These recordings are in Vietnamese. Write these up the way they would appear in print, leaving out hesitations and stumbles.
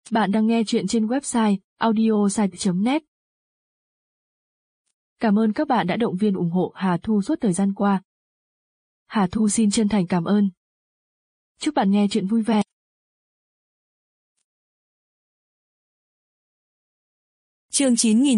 Bạn đang nghe chuyện trên website audiosite.net. Cảm ơn các bạn đã động viên ủng hộ Hà Thu suốt thời gian qua. Hà Thu xin chân thành cảm ơn. Chúc bạn nghe chuyện vui vẻ. Chương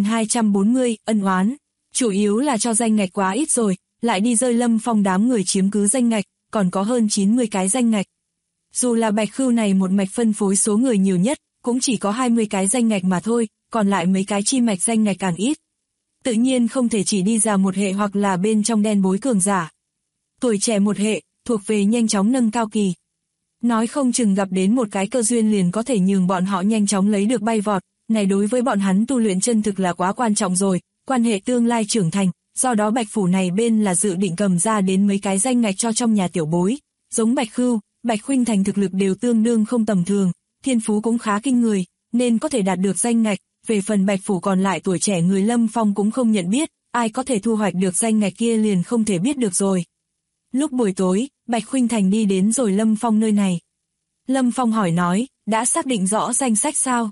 9240, ân oán. Chủ yếu là cho danh ngạch quá ít rồi, lại đi rơi Lâm Phong đám người chiếm cứ danh ngạch, còn có hơn 90 cái danh ngạch. Dù là Bạch Khưu này một mạch phân phối số người nhiều nhất, cũng chỉ có 20 cái danh ngạch mà thôi, còn lại mấy cái chi mạch danh ngạch càng ít. Tự nhiên không thể chỉ đi ra một hệ hoặc là bên trong đen bối cường giả. Tuổi trẻ một hệ, thuộc về nhanh chóng nâng cao kỳ. Nói không chừng gặp đến một cái cơ duyên liền có thể nhường bọn họ nhanh chóng lấy được bay vọt, này đối với bọn hắn tu luyện chân thực là quá quan trọng rồi, quan hệ tương lai trưởng thành, do đó Bạch Phủ này bên là dự định cầm ra đến mấy cái danh ngạch cho trong nhà tiểu bối. Giống Bạch Khưu, Bạch Khuynh Thành thực lực đều tương đương không tầm thường, thiên phú cũng khá kinh người, nên có thể đạt được danh ngạch. Về phần Bạch Phủ còn lại tuổi trẻ người Lâm Phong cũng không nhận biết, ai có thể thu hoạch được danh ngạch kia liền không thể biết được rồi. Lúc buổi tối, Bạch Khuynh Thành đi đến rồi Lâm Phong nơi này. Lâm Phong hỏi nói, đã xác định rõ danh sách sao?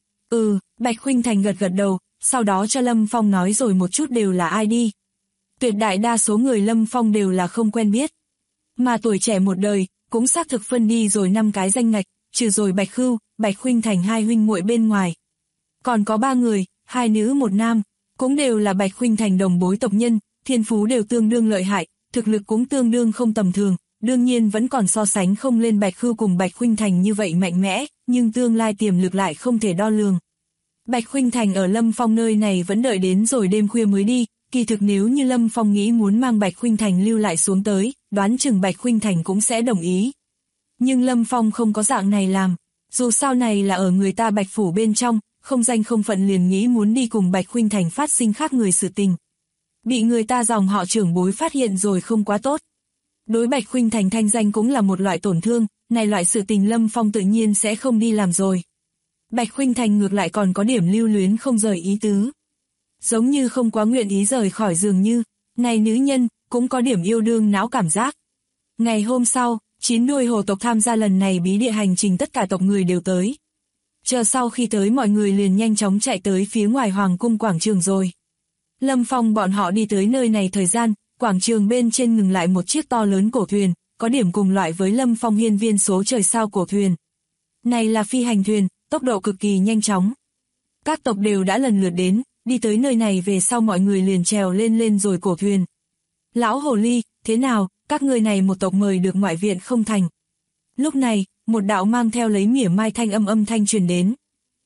Bạch Khuynh Thành gật gật đầu, sau đó cho Lâm Phong nói rồi một chút đều là ai đi. Tuyệt đại đa số người Lâm Phong đều là không quen biết. Mà tuổi trẻ một đời, cũng xác thực phân đi rồi 5 cái danh ngạch, trừ rồi Bạch Khưu, Bạch Khuynh Thành hai huynh muội bên ngoài. Còn có 3 người, 2 nữ 1 nam, cũng đều là Bạch Khuynh Thành đồng bối tộc nhân, thiên phú đều tương đương lợi hại, thực lực cũng tương đương không tầm thường, đương nhiên vẫn còn so sánh không lên Bạch Khưu cùng Bạch Khuynh Thành như vậy mạnh mẽ, nhưng tương lai tiềm lực lại không thể đo lường. Bạch Khuynh Thành ở Lâm Phong nơi này vẫn đợi đến rồi đêm khuya mới đi, kỳ thực nếu như Lâm Phong nghĩ muốn mang Bạch Khuynh Thành lưu lại xuống tới, đoán chừng Bạch Khuynh Thành cũng sẽ đồng ý. Nhưng Lâm Phong không có dạng này làm, dù sao này là ở người ta Bạch Phủ bên trong, không danh không phận liền nghĩ muốn đi cùng Bạch Khuynh Thành phát sinh khác người sự tình. Bị người ta dòng họ trưởng bối phát hiện rồi không quá tốt. Đối Bạch Khuynh Thành thanh danh cũng là một loại tổn thương, này loại sự tình Lâm Phong tự nhiên sẽ không đi làm rồi. Bạch Khuynh Thành ngược lại còn có điểm lưu luyến không rời ý tứ. Giống như không quá nguyện ý rời khỏi dường như, này nữ nhân, cũng có điểm yêu đương não cảm giác. Ngày hôm sau, 9 đuôi hồ tộc tham gia lần này bí địa hành trình tất cả tộc người đều tới. Chờ sau khi tới mọi người liền nhanh chóng chạy tới phía ngoài Hoàng cung quảng trường rồi. Lâm Phong bọn họ đi tới nơi này thời gian, quảng trường bên trên ngừng lại một chiếc to lớn cổ thuyền, có điểm cùng loại với Lâm Phong hiên viên số trời sao cổ thuyền. Này là phi hành thuyền, tốc độ cực kỳ nhanh chóng. Các tộc đều đã lần lượt đến, đi tới nơi này về sau mọi người liền trèo lên rồi cổ thuyền. Lão hồ ly, thế nào, các người này một tộc mời được ngoại viện không thành? Lúc này, một đạo mang theo lấy mỉa mai thanh âm thanh truyền đến.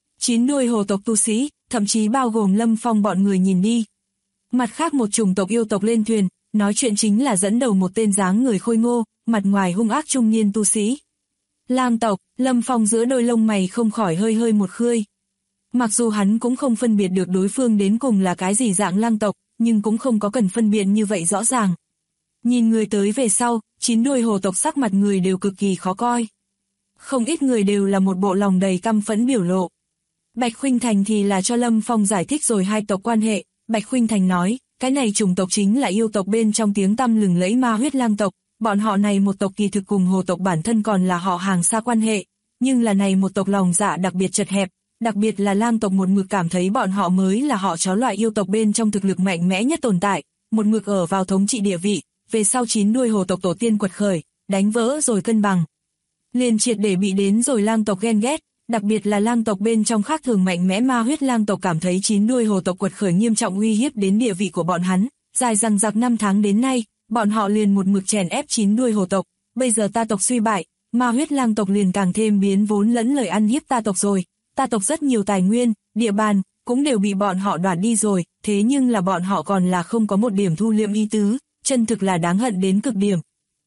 9 đuôi hồ tộc tu sĩ, thậm chí bao gồm Lâm Phong bọn người nhìn đi. Mặt khác một chủng tộc yêu tộc lên thuyền, nói chuyện chính là dẫn đầu một tên dáng người khôi ngô, mặt ngoài hung ác trung niên tu sĩ. Lang tộc, Lâm Phong giữa đôi lông mày không khỏi hơi một khơi. Mặc dù hắn cũng không phân biệt được đối phương đến cùng là cái gì dạng lang tộc, nhưng cũng không có cần phân biệt như vậy rõ ràng. Nhìn người tới về sau, 9 đuôi hồ tộc sắc mặt người đều cực kỳ khó coi. Không ít người đều là một bộ lòng đầy căm phẫn biểu lộ. Bạch Khuynh Thành thì là cho Lâm Phong giải thích rồi hai tộc quan hệ. Bạch Khuynh Thành nói, cái này chủng tộc chính là yêu tộc bên trong tiếng tăm lừng lẫy ma huyết lang tộc. Bọn họ này một tộc kỳ thực cùng hồ tộc bản thân còn là họ hàng xa quan hệ, nhưng là này một tộc lòng dạ đặc biệt chật hẹp, đặc biệt là lang tộc một mực cảm thấy bọn họ mới là họ chó loại yêu tộc bên trong thực lực mạnh mẽ nhất tồn tại, một mực ở vào thống trị địa vị, về sau 9 đuôi hồ tộc tổ tiên quật khởi, đánh vỡ rồi cân bằng. Liền triệt để bị đến rồi lang tộc ghen ghét, đặc biệt là lang tộc bên trong khác thường mạnh mẽ ma huyết lang tộc cảm thấy 9 đuôi hồ tộc quật khởi nghiêm trọng uy hiếp đến địa vị của bọn hắn, dài dằng dặc 5 tháng đến nay. Bọn họ liền một mực chèn ép 9 đuôi hồ tộc, bây giờ ta tộc suy bại, ma huyết lang tộc liền càng thêm biến vốn lẫn lời ăn hiếp ta tộc rồi, ta tộc rất nhiều tài nguyên, địa bàn, cũng đều bị bọn họ đoạt đi rồi, thế nhưng là bọn họ còn là không có một điểm thu liệm ý tứ, chân thực là đáng hận đến cực điểm.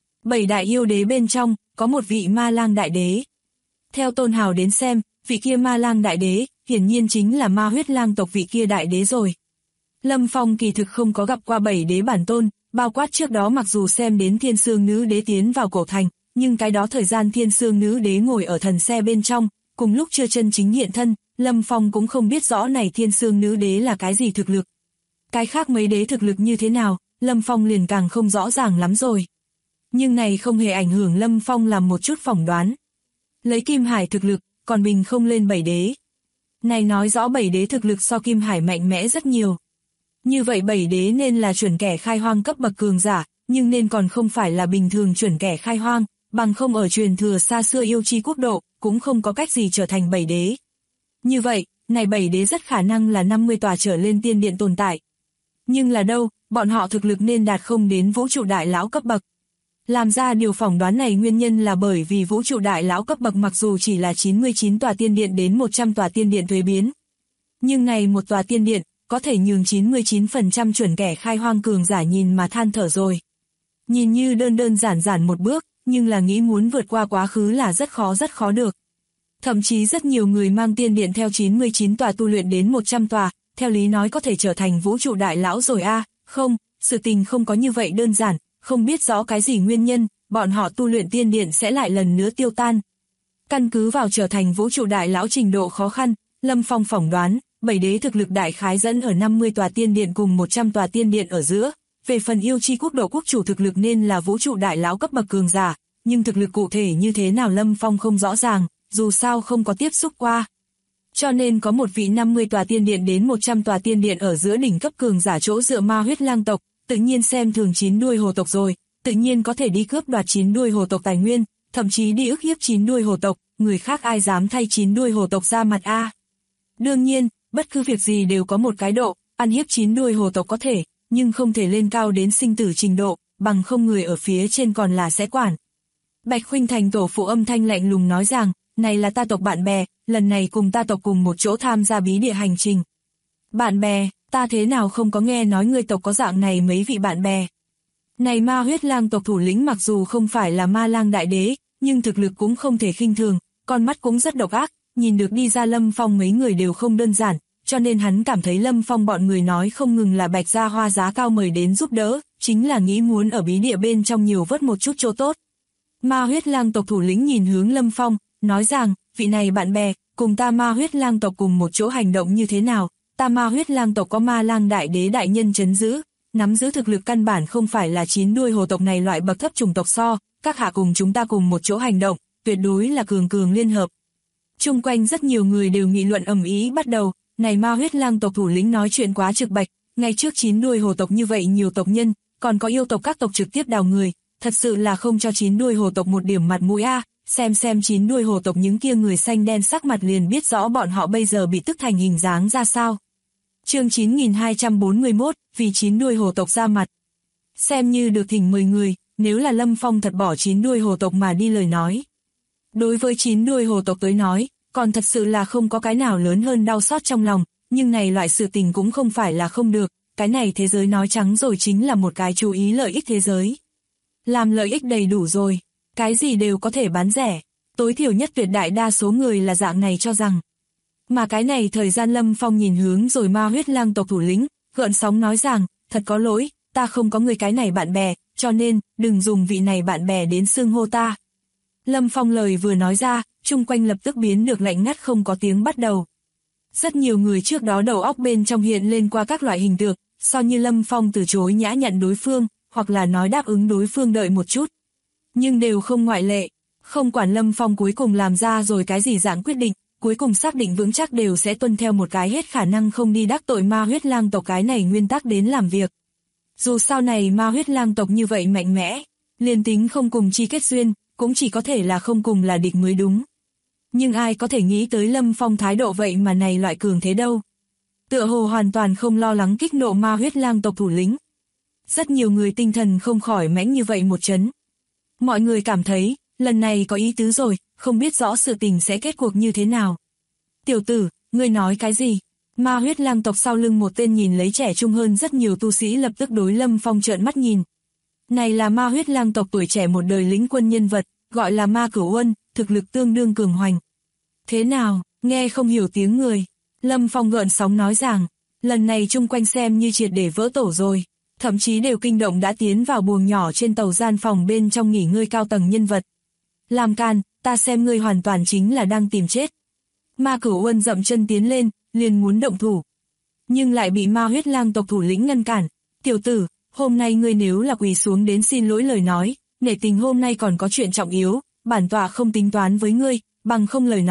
7 đại yêu đế bên trong, có một vị ma lang đại đế. Theo tôn hào đến xem, vị kia ma lang đại đế, hiển nhiên chính là ma huyết lang tộc vị kia đại đế rồi. Lâm Phong kỳ thực không có gặp qua 7 đế bản tôn, bao quát trước đó mặc dù xem đến Thiên Sương Nữ Đế tiến vào cổ thành, nhưng cái đó thời gian Thiên Sương Nữ Đế ngồi ở thần xe bên trong, cùng lúc chưa chân chính hiện thân, Lâm Phong cũng không biết rõ này Thiên Sương Nữ Đế là cái gì thực lực. Cái khác mấy đế thực lực như thế nào, Lâm Phong liền càng không rõ ràng lắm rồi. Nhưng này không hề ảnh hưởng Lâm Phong làm một chút phỏng đoán. Lấy Kim Hải thực lực, còn bình không lên 7 đế. Này nói rõ 7 đế thực lực so Kim Hải mạnh mẽ rất nhiều. Như vậy 7 đế nên là chuẩn kẻ khai hoang cấp bậc cường giả, nhưng nên còn không phải là bình thường chuẩn kẻ khai hoang, bằng không ở truyền thừa xa xưa yêu chi quốc độ, cũng không có cách gì trở thành 7 đế. Như vậy, này 7 đế rất khả năng là 50 tòa trở lên tiên điện tồn tại. Nhưng là đâu, bọn họ thực lực nên đạt không đến vũ trụ đại lão cấp bậc. Làm ra điều phỏng đoán này nguyên nhân là bởi vì vũ trụ đại lão cấp bậc mặc dù chỉ là 99 tòa tiên điện đến 100 tòa tiên điện thuế biến. Nhưng này một tòa tiên điện, có thể nhường 99% chuẩn kẻ khai hoang cường giả nhìn mà than thở rồi. Nhìn như đơn giản một bước, nhưng là nghĩ muốn vượt qua quá khứ là rất khó được. Thậm chí rất nhiều người mang tiên điện theo 99 tòa tu luyện đến 100 tòa, theo lý nói có thể trở thành vũ trụ đại lão rồi không, sự tình không có như vậy đơn giản, không biết rõ cái gì nguyên nhân, bọn họ tu luyện tiên điện sẽ lại lần nữa tiêu tan. Căn cứ vào trở thành vũ trụ đại lão trình độ khó khăn, Lâm Phong phỏng đoán, 7 đế thực lực đại khái dẫn ở 50 tòa tiên điện cùng 100 tòa tiên điện ở giữa. Về phần yêu chi quốc độ quốc chủ thực lực nên là vũ trụ đại lão cấp bậc cường giả, nhưng thực lực cụ thể như thế nào Lâm Phong không rõ ràng, dù sao không có tiếp xúc qua. Cho nên có một vị 50 tòa tiên điện đến 100 tòa tiên điện ở giữa đỉnh cấp cường giả chỗ dựa Ma Huyết Lang tộc, tự nhiên xem thường 9 đuôi hồ tộc rồi, tự nhiên có thể đi cướp đoạt 9 đuôi hồ tộc tài nguyên, thậm chí đi ức hiếp 9 đuôi hồ tộc, người khác ai dám thay 9 đuôi hồ tộc ra mặt Đương nhiên, bất cứ việc gì đều có một cái độ, ăn hiếp 9 đuôi hồ tộc có thể, nhưng không thể lên cao đến sinh tử trình độ, bằng không người ở phía trên còn là sẽ quản. Bạch Khuynh Thành tổ phụ âm thanh lạnh lùng nói rằng, này là ta tộc bạn bè, lần này cùng ta tộc cùng một chỗ tham gia bí địa hành trình. Bạn bè, ta thế nào không có nghe nói ngươi tộc có dạng này mấy vị bạn bè. Này Ma Huyết Lang tộc thủ lĩnh mặc dù không phải là Ma Lang đại đế, nhưng thực lực cũng không thể khinh thường, con mắt cũng rất độc ác, nhìn được đi ra Lâm Phong mấy người đều không đơn giản, cho nên hắn cảm thấy Lâm Phong bọn người nói không ngừng là Bạch Gia Hoa giá cao mời đến giúp đỡ, chính là nghĩ muốn ở bí địa bên trong nhiều vớt một chút chỗ tốt. Ma Huyết Lang tộc thủ lĩnh nhìn hướng Lâm Phong, nói rằng, vị này bạn bè, cùng ta Ma Huyết Lang tộc cùng một chỗ hành động như thế nào, ta Ma Huyết Lang tộc có Ma Lang đại đế đại nhân trấn giữ, nắm giữ thực lực căn bản không phải là 9 đuôi hồ tộc này loại bậc thấp chủng tộc các hạ cùng chúng ta cùng một chỗ hành động, tuyệt đối là cường liên hợp. Chung quanh rất nhiều người đều nghị luận ầm ĩ bắt đầu, này Ma Huyết Lang tộc thủ lĩnh nói chuyện quá trực bạch, ngay trước 9 đuôi hồ tộc như vậy nhiều tộc nhân, còn có yêu tộc các tộc trực tiếp đào người, thật sự là không cho 9 đuôi hồ tộc một điểm mặt mũi xem 9 đuôi hồ tộc những kia người xanh đen sắc mặt liền biết rõ bọn họ bây giờ bị tức thành hình dáng ra sao. Chương 9241, vì 9 đuôi hồ tộc ra mặt. Xem như được thỉnh 10 người, nếu là Lâm Phong thật bỏ 9 đuôi hồ tộc mà đi lời nói. Đối với 9 đuôi hồ tộc tới nói, còn thật sự là không có cái nào lớn hơn đau xót trong lòng, nhưng này loại sự tình cũng không phải là không được, cái này thế giới nói trắng rồi chính là một cái chú ý lợi ích thế giới. Làm lợi ích đầy đủ rồi, cái gì đều có thể bán rẻ, tối thiểu nhất tuyệt đại đa số người là dạng này cho rằng. Mà cái này thời gian Lâm Phong nhìn hướng rồi Ma Huyết Lang tộc thủ lĩnh, gợn sóng nói rằng, thật có lỗi, ta không có người cái này bạn bè, cho nên, đừng dùng vị này bạn bè đến xưng hô ta. Lâm Phong lời vừa nói ra, chung quanh lập tức biến được lạnh ngắt không có tiếng bắt đầu. Rất nhiều người trước đó đầu óc bên trong hiện lên qua các loại hình tượng, so như Lâm Phong từ chối nhã nhận đối phương, hoặc là nói đáp ứng đối phương đợi một chút. Nhưng đều không ngoại lệ, không quản Lâm Phong cuối cùng làm ra rồi cái gì dạng quyết định, cuối cùng xác định vững chắc đều sẽ tuân theo một cái hết khả năng không đi đắc tội Ma Huyết Lang tộc cái này nguyên tắc đến làm việc. Dù sau này Ma Huyết Lang tộc như vậy mạnh mẽ, liền tính không cùng chi kết duyên, cũng chỉ có thể là không cùng là địch mới đúng. Nhưng ai có thể nghĩ tới Lâm Phong thái độ vậy mà này loại cường thế đâu. Tựa hồ hoàn toàn không lo lắng kích nộ Ma Huyết Lang tộc thủ lĩnh. Rất nhiều người tinh thần không khỏi mãnh như vậy một chấn. Mọi người cảm thấy, lần này có ý tứ rồi, không biết rõ sự tình sẽ kết cuộc như thế nào. Tiểu tử, ngươi nói cái gì? Ma Huyết Lang tộc sau lưng một tên nhìn lấy trẻ trung hơn rất nhiều tu sĩ lập tức đối Lâm Phong trợn mắt nhìn. Này là Ma Huyết Lang tộc tuổi trẻ một đời lĩnh quân nhân vật, gọi là Ma Cửu Uân, thực lực tương đương cường hoành. Thế nào, nghe không hiểu tiếng người. Lâm Phong gợn sóng nói rằng, lần này chung quanh xem như triệt để vỡ tổ rồi. Thậm chí đều kinh động đã tiến vào buồng nhỏ trên tàu gian phòng bên trong nghỉ ngơi cao tầng nhân vật. Làm can, ta xem ngươi hoàn toàn chính là đang tìm chết. Ma Cửu Uân dậm chân tiến lên, liền muốn động thủ. Nhưng lại bị Ma Huyết Lang tộc thủ lĩnh ngăn cản. Tiểu tử, hôm nay ngươi nếu là quỳ xuống đến xin lỗi lời nói, nể tình hôm nay còn có chuyện trọng yếu, bản tọa không tính toán với ngươi, bằng không lời nói,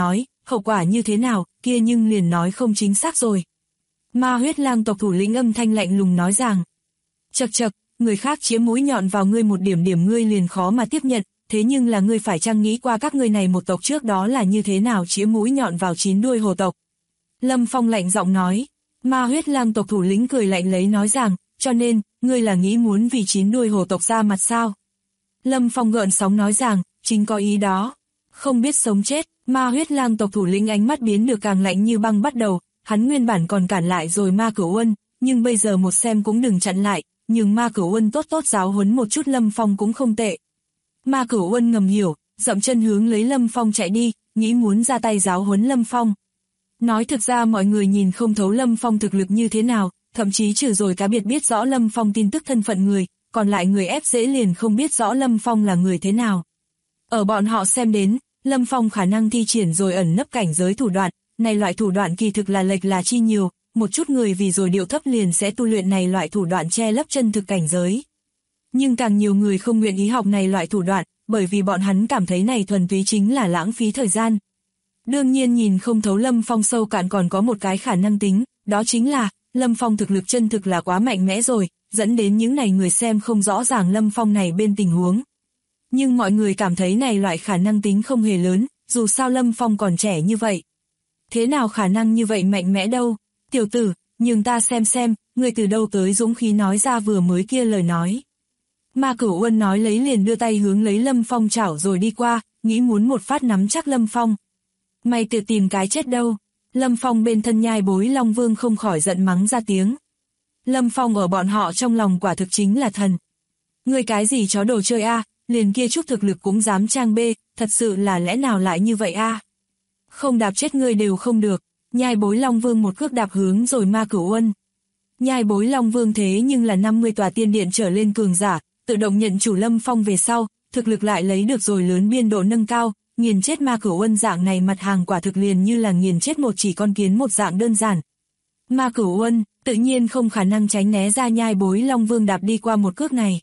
hậu quả như thế nào, kia nhưng liền nói không chính xác rồi. Ma huyết lang tộc thủ lĩnh âm thanh lạnh lùng nói rằng, chậc chậc, người khác chĩa mũi nhọn vào ngươi một điểm ngươi liền khó mà tiếp nhận, thế nhưng là ngươi phải chăng nghĩ qua các ngươi này một tộc trước đó là như thế nào chĩa mũi nhọn vào 9 đuôi hồ tộc. Lâm Phong lạnh giọng nói, ma huyết lang tộc thủ lĩnh cười lạnh lấy nói rằng, cho nên, ngươi là nghĩ muốn vì 9 đuôi hồ tộc ra mặt sao? Lâm Phong gợn sóng nói rằng, chính có ý đó. Không biết sống chết, ma huyết lang tộc thủ lĩnh ánh mắt biến được càng lạnh như băng bắt đầu, hắn nguyên bản còn cản lại rồi ma Cửu Uân, nhưng bây giờ một xem cũng đừng chặn lại, nhưng ma Cửu Uân tốt tốt giáo huấn một chút Lâm Phong cũng không tệ. Ma Cửu Uân ngầm hiểu, dậm chân hướng lấy Lâm Phong chạy đi, nghĩ muốn ra tay giáo huấn Lâm Phong. Nói thực ra mọi người nhìn không thấu Lâm Phong thực lực như thế nào, thậm chí trừ rồi cá biệt biết rõ Lâm Phong tin tức thân phận người, còn lại người ép dễ liền không biết rõ Lâm Phong là người thế nào. Ở bọn họ xem đến, Lâm Phong khả năng thi triển rồi ẩn nấp cảnh giới thủ đoạn, này loại thủ đoạn kỳ thực là lệch là chi nhiều, một chút người vì rồi điệu thấp liền sẽ tu luyện này loại thủ đoạn che lấp chân thực cảnh giới. Nhưng càng nhiều người không nguyện ý học này loại thủ đoạn, bởi vì bọn hắn cảm thấy này thuần túy chính là lãng phí thời gian. Đương nhiên nhìn không thấu Lâm Phong sâu cạn còn có một cái khả năng tính, đó chính là, Lâm Phong thực lực chân thực là quá mạnh mẽ rồi, dẫn đến những này người xem không rõ ràng Lâm Phong này bên tình huống. Nhưng mọi người cảm thấy này loại khả năng tính không hề lớn, dù sao Lâm Phong còn trẻ như vậy. Thế nào khả năng như vậy mạnh mẽ đâu? Tiểu tử, nhường ta xem, người từ đâu tới dũng khí nói ra vừa mới kia lời nói. Ma Cửu Uân nói lấy liền đưa tay hướng lấy Lâm Phong chảo rồi đi qua, nghĩ muốn một phát nắm chắc Lâm Phong. Mày tự tìm cái chết đâu? Lâm Phong bên thân nhai bối Long Vương không khỏi giận mắng ra tiếng. Lâm Phong ở bọn họ trong lòng quả thực chính là thần. Ngươi cái gì chó đồ chơi a, liền kia chút thực lực cũng dám trang bê, thật sự là lẽ nào lại như vậy a? Không đạp chết ngươi đều không được. Nhai bối Long Vương một cước đạp hướng rồi Ma Cửu Uân. Nhai bối Long Vương thế nhưng là 50 tòa tiên điện trở lên cường giả, tự động nhận chủ Lâm Phong về sau, thực lực lại lấy được rồi lớn biên độ nâng cao, nghiền chết Ma Cửu Uân dạng này mặt hàng quả thực liền như là nghiền chết một chỉ con kiến một dạng đơn giản. Ma Cửu Uân tự nhiên không khả năng tránh né ra nhai bối Long Vương đạp đi qua một cước này.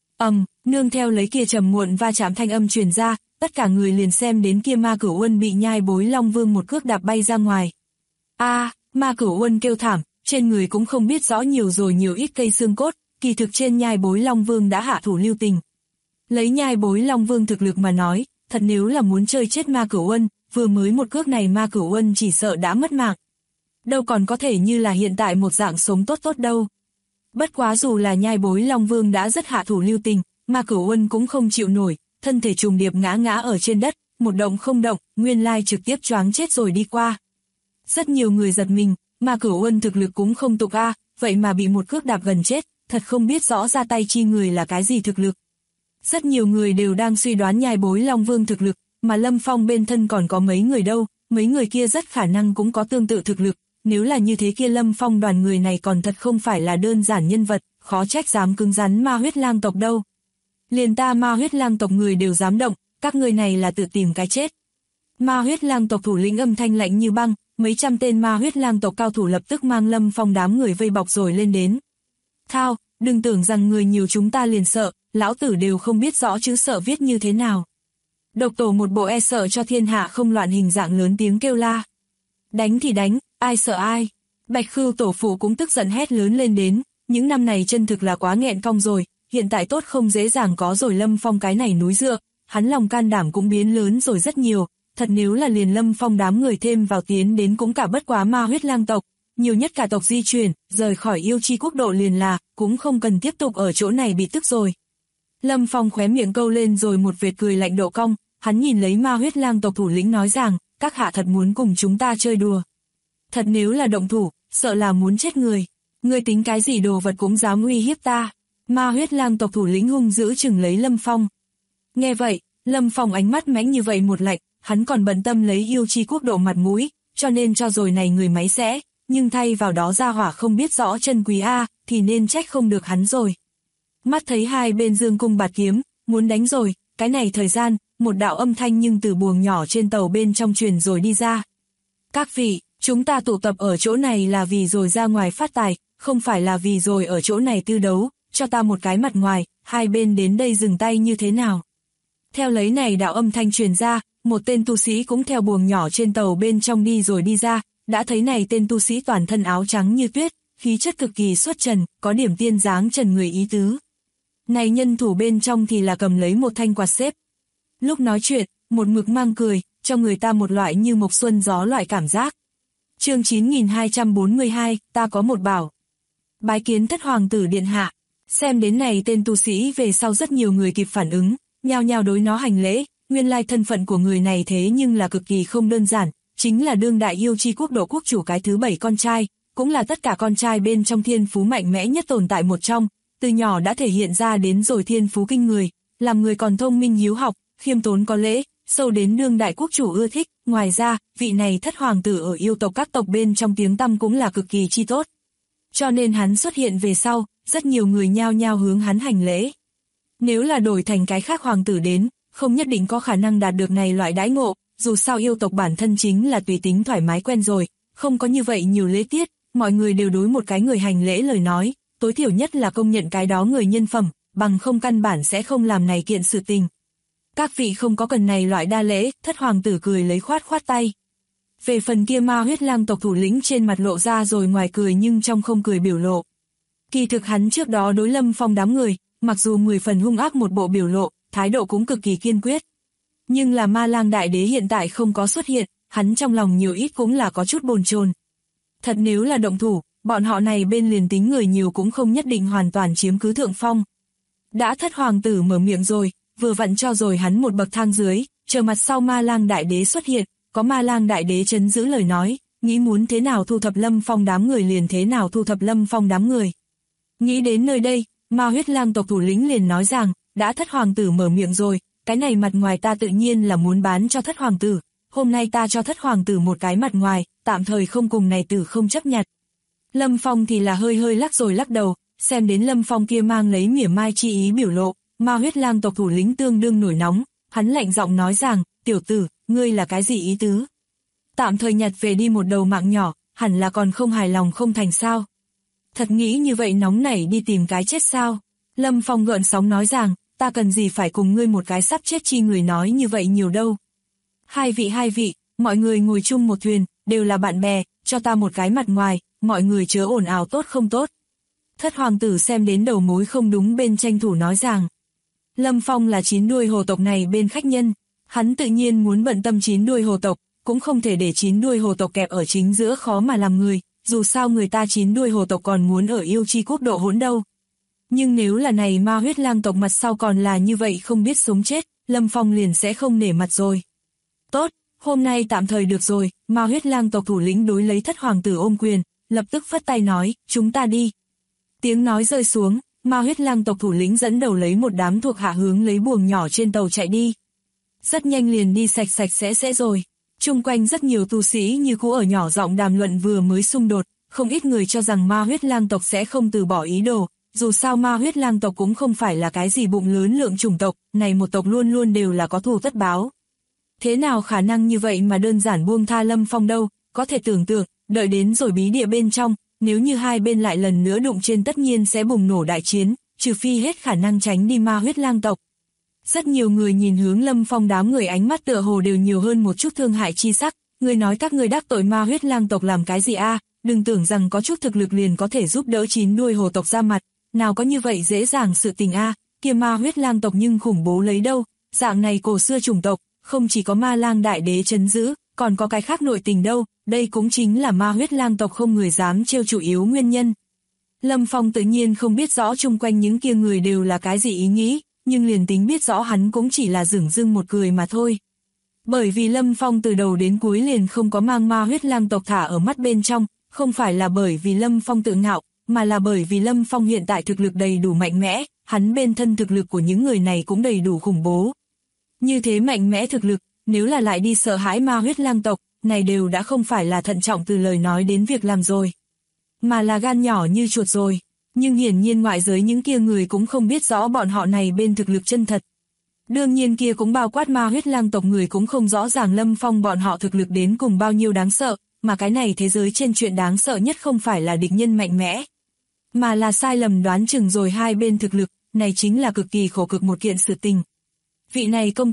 Nương theo lấy kia trầm muộn va chạm thanh âm truyền ra, tất cả người liền xem đến kia Ma Cửu Uân bị nhai bối Long Vương một cước đạp bay ra ngoài. Ma Cửu Uân kêu thảm, trên người cũng không biết rõ nhiều rồi nhiều ít cây xương cốt, kỳ thực trên nhai bối Long Vương đã hạ thủ lưu tình. Lấy nhai bối Long Vương thực lực mà nói, thật nếu là muốn chơi chết Ma Cửu Uân, vừa mới một cước này Ma Cửu Uân chỉ sợ đã mất mạng. Đâu còn có thể như là hiện tại một dạng sống tốt đâu. Bất quá dù là nhai bối Long Vương đã rất hạ thủ lưu tình, Ma Cửu Uân cũng không chịu nổi, thân thể trùng điệp ngã ở trên đất, một động không động, nguyên lai trực tiếp choáng chết rồi đi qua. Rất nhiều người giật mình, Ma Cửu Uân thực lực cũng không tục vậy mà bị một cước đạp gần chết, thật không biết rõ ra tay chi người là cái gì thực lực. Rất nhiều người đều đang suy đoán nhai bối Long Vương thực lực, mà Lâm Phong bên thân còn có mấy người đâu, mấy người kia rất khả năng cũng có tương tự thực lực, nếu là như thế kia Lâm Phong đoàn người này còn thật không phải là đơn giản nhân vật, khó trách dám cứng rắn ma huyết lang tộc đâu. Liền ta ma huyết lang tộc người đều dám động, các người này là tự tìm cái chết. Ma huyết lang tộc thủ lĩnh âm thanh lạnh như băng, mấy trăm tên ma huyết lang tộc cao thủ lập tức mang Lâm Phong đám người vây bọc rồi lên đến. Thao, đừng tưởng rằng người nhiều chúng ta liền sợ, lão tử đều không biết rõ chữ sợ viết như thế nào. Độc tổ một bộ e sợ cho thiên hạ không loạn hình dạng lớn tiếng kêu la. Đánh thì đánh, ai sợ ai. Bạch Khưu tổ phụ cũng tức giận hét lớn lên đến, những năm này chân thực là quá nghẹn cong rồi, hiện tại tốt không dễ dàng có rồi Lâm Phong cái này núi dựa, hắn lòng can đảm cũng biến lớn rồi rất nhiều, thật nếu là liền Lâm Phong đám người thêm vào tiến đến cũng cả bất quá ma huyết lang tộc, nhiều nhất cả tộc di chuyển, rời khỏi yêu chi quốc độ liền là, cũng không cần tiếp tục ở chỗ này bị tức rồi. Lâm Phong khóe miệng câu lên rồi một vệt cười lạnh độ cong, hắn nhìn lấy ma huyết lang tộc thủ lĩnh nói rằng, các hạ thật muốn cùng chúng ta chơi đùa. Thật nếu là động thủ, sợ là muốn chết người. Ngươi tính cái gì đồ vật cũng dám uy hiếp ta. Ma huyết lang tộc thủ lĩnh hung dữ chừng lấy Lâm Phong. Nghe vậy, Lâm Phong ánh mắt mãnh như vậy một lạnh, hắn còn bận tâm lấy yêu chi quốc độ mặt mũi, cho nên cho rồi này người máy sẽ, nhưng thay vào đó ra hỏa không biết rõ chân quý thì nên trách không được hắn rồi. Mắt thấy hai bên dương cung bạt kiếm, muốn đánh rồi, cái này thời gian, một đạo âm thanh nhưng từ buồng nhỏ trên tàu bên trong truyền rồi đi ra. Các vị, chúng ta tụ tập ở chỗ này là vì rồi ra ngoài phát tài, không phải là vì rồi ở chỗ này tư đấu, cho ta một cái mặt ngoài, hai bên đến đây dừng tay như thế nào. Theo lấy này đạo âm thanh truyền ra, một tên tu sĩ cũng theo buồng nhỏ trên tàu bên trong đi rồi đi ra, đã thấy này tên tu sĩ toàn thân áo trắng như tuyết, khí chất cực kỳ xuất trần, có điểm tiên dáng trần người ý tứ. Này nhân thủ bên trong thì là cầm lấy một thanh quạt xếp. Lúc nói chuyện, một mực mang cười, cho người ta một loại như mộc xuân gió loại cảm giác. Chương 9242, ta có một bảo. Bái kiến thất hoàng tử điện hạ. Xem đến này tên tu sĩ về sau rất nhiều người kịp phản ứng, nhao nhao đối nó hành lễ, nguyên lai thân phận của người này thế nhưng là cực kỳ không đơn giản, chính là đương đại yêu chi quốc độ quốc chủ cái thứ 7 con trai, cũng là tất cả con trai bên trong thiên phú mạnh mẽ nhất tồn tại một trong, từ nhỏ đã thể hiện ra đến rồi thiên phú kinh người, làm người còn thông minh hiếu học, khiêm tốn có lễ, sâu đến đương đại quốc chủ ưa thích, ngoài ra, vị này thất hoàng tử ở yêu tộc các tộc bên trong tiếng tăm cũng là cực kỳ chi tốt. Cho nên hắn xuất hiện về sau, rất nhiều người nhao nhao hướng hắn hành lễ. Nếu là đổi thành cái khác hoàng tử đến, không nhất định có khả năng đạt được này loại đãi ngộ, dù sao yêu tộc bản thân chính là tùy tính thoải mái quen rồi, không có như vậy nhiều lễ tiết, mọi người đều đối một cái người hành lễ lời nói, tối thiểu nhất là công nhận cái đó người nhân phẩm, bằng không căn bản sẽ không làm này kiện sự tình. Các vị không có cần này loại đa lễ, thất hoàng tử cười lấy khoát khoát tay. Về phần kia ma huyết lang tộc thủ lĩnh trên mặt lộ ra rồi ngoài cười nhưng trong không cười biểu lộ. Kỳ thực hắn trước đó đối Lâm Phong đám người, mặc dù 10 phần hung ác một bộ biểu lộ, thái độ cũng cực kỳ kiên quyết. Nhưng là ma lang đại đế hiện tại không có xuất hiện, hắn trong lòng nhiều ít cũng là có chút bồn chồn. Thật nếu là động thủ, bọn họ này bên liền tính người nhiều cũng không nhất định hoàn toàn chiếm cứ thượng phong. Đã thất hoàng tử mở miệng rồi, vừa vặn cho rồi hắn một bậc thang dưới, chờ mặt sau ma lang đại đế xuất hiện, có ma lang đại đế trấn giữ lời nói, nghĩ muốn thế nào thu thập Lâm Phong đám người liền thế nào thu thập Lâm Phong đám người. Nghĩ đến nơi đây, ma huyết lang tộc thủ lĩnh liền nói rằng, đã thất hoàng tử mở miệng rồi, cái này mặt ngoài ta tự nhiên là muốn bán cho thất hoàng tử, hôm nay ta cho thất hoàng tử một cái mặt ngoài, tạm thời không cùng này tử không chấp nhận. Lâm Phong thì là hơi hơi lắc rồi lắc đầu, xem đến Lâm Phong kia mang lấy mỉa mai chi ý biểu lộ, ma huyết lang tộc thủ lĩnh tương đương nổi nóng, hắn lạnh giọng nói rằng, tiểu tử, ngươi là cái gì ý tứ? Tạm thời nhặt về đi một đầu mạng nhỏ, hẳn là còn không hài lòng không thành sao? Thật nghĩ như vậy nóng nảy đi tìm cái chết sao? Lâm Phong gợn sóng nói rằng, ta cần gì phải cùng ngươi một cái sắp chết chi người nói như vậy nhiều đâu. Hai vị, mọi người ngồi chung một thuyền, đều là bạn bè, cho ta một cái mặt ngoài, mọi người chớ ồn ào tốt không tốt. Thất hoàng tử xem đến đầu mối không đúng bên tranh thủ nói rằng, Lâm Phong là chín đuôi hồ tộc này bên khách nhân, hắn tự nhiên muốn bận tâm chín đuôi hồ tộc, cũng không thể để chín đuôi hồ tộc kẹp ở chính giữa khó mà làm người, dù sao người ta chín đuôi hồ tộc còn muốn ở yêu chi quốc độ hỗn đâu. Nhưng nếu là này ma huyết lang tộc mặt sau còn là như vậy không biết sống chết, Lâm Phong liền sẽ không nể mặt rồi. Tốt, hôm nay tạm thời được rồi, ma huyết lang tộc thủ lĩnh đối lấy thất hoàng tử ôm quyền, lập tức phất tay nói, chúng ta đi. Tiếng nói rơi xuống, ma huyết lang tộc thủ lĩnh dẫn đầu lấy một đám thuộc hạ hướng lấy buồng nhỏ trên tàu chạy đi. Rất nhanh liền đi sạch sẽ rồi. Chung quanh rất nhiều tu sĩ như cũ ở nhỏ giọng đàm luận vừa mới xung đột, không ít người cho rằng ma huyết lang tộc sẽ không từ bỏ ý đồ, dù sao ma huyết lang tộc cũng không phải là cái gì bụng lớn lượng chủng tộc, này một tộc luôn luôn đều là có thù tất báo. Thế nào khả năng như vậy mà đơn giản buông tha Lâm Phong đâu, có thể tưởng tượng, đợi đến rồi bí địa bên trong, nếu như hai bên lại lần nữa đụng trên tất nhiên sẽ bùng nổ đại chiến, trừ phi hết khả năng tránh đi ma huyết lang tộc. Rất nhiều người nhìn hướng Lâm Phong đám người ánh mắt tựa hồ đều nhiều hơn một chút thương hại chi sắc, người nói các người đắc tội ma huyết lang tộc làm cái gì a? Đừng tưởng rằng có chút thực lực liền có thể giúp đỡ chín đuôi hồ tộc ra mặt, nào có như vậy dễ dàng sự tình a, kia ma huyết lang tộc nhưng khủng bố lấy đâu, dạng này cổ xưa chủng tộc, không chỉ có ma lang đại đế trấn giữ, còn có cái khác nội tình đâu, đây cũng chính là ma huyết lang tộc không người dám trêu chủ yếu nguyên nhân. Lâm Phong tự nhiên không biết rõ chung quanh những kia người đều là cái gì ý nghĩ, nhưng liền tính biết rõ hắn cũng chỉ là dửng dưng một cười mà thôi. Bởi vì Lâm Phong từ đầu đến cuối liền không có mang ma huyết lang tộc thả ở mắt bên trong, không phải là bởi vì Lâm Phong tự ngạo, mà là bởi vì Lâm Phong hiện tại thực lực đầy đủ mạnh mẽ, hắn bên thân thực lực của những người này cũng đầy đủ khủng bố. Như thế mạnh mẽ thực lực, nếu là lại đi sợ hãi ma huyết lang tộc, này đều đã không phải là thận trọng từ lời nói đến việc làm rồi, mà là gan nhỏ như chuột rồi. Nhưng hiển nhiên ngoại giới những kia người cũng không biết rõ bọn họ này bên thực lực chân thật. Đương nhiên kia cũng bao quát ma huyết lang tộc người cũng không rõ ràng Lâm Phong bọn họ thực lực đến cùng bao nhiêu đáng sợ, mà cái này thế giới trên chuyện đáng sợ nhất không phải là địch nhân mạnh mẽ, mà là sai lầm đoán chừng rồi hai bên thực lực, này chính là cực kỳ khổ cực một kiện sự tình. Vị này công tử,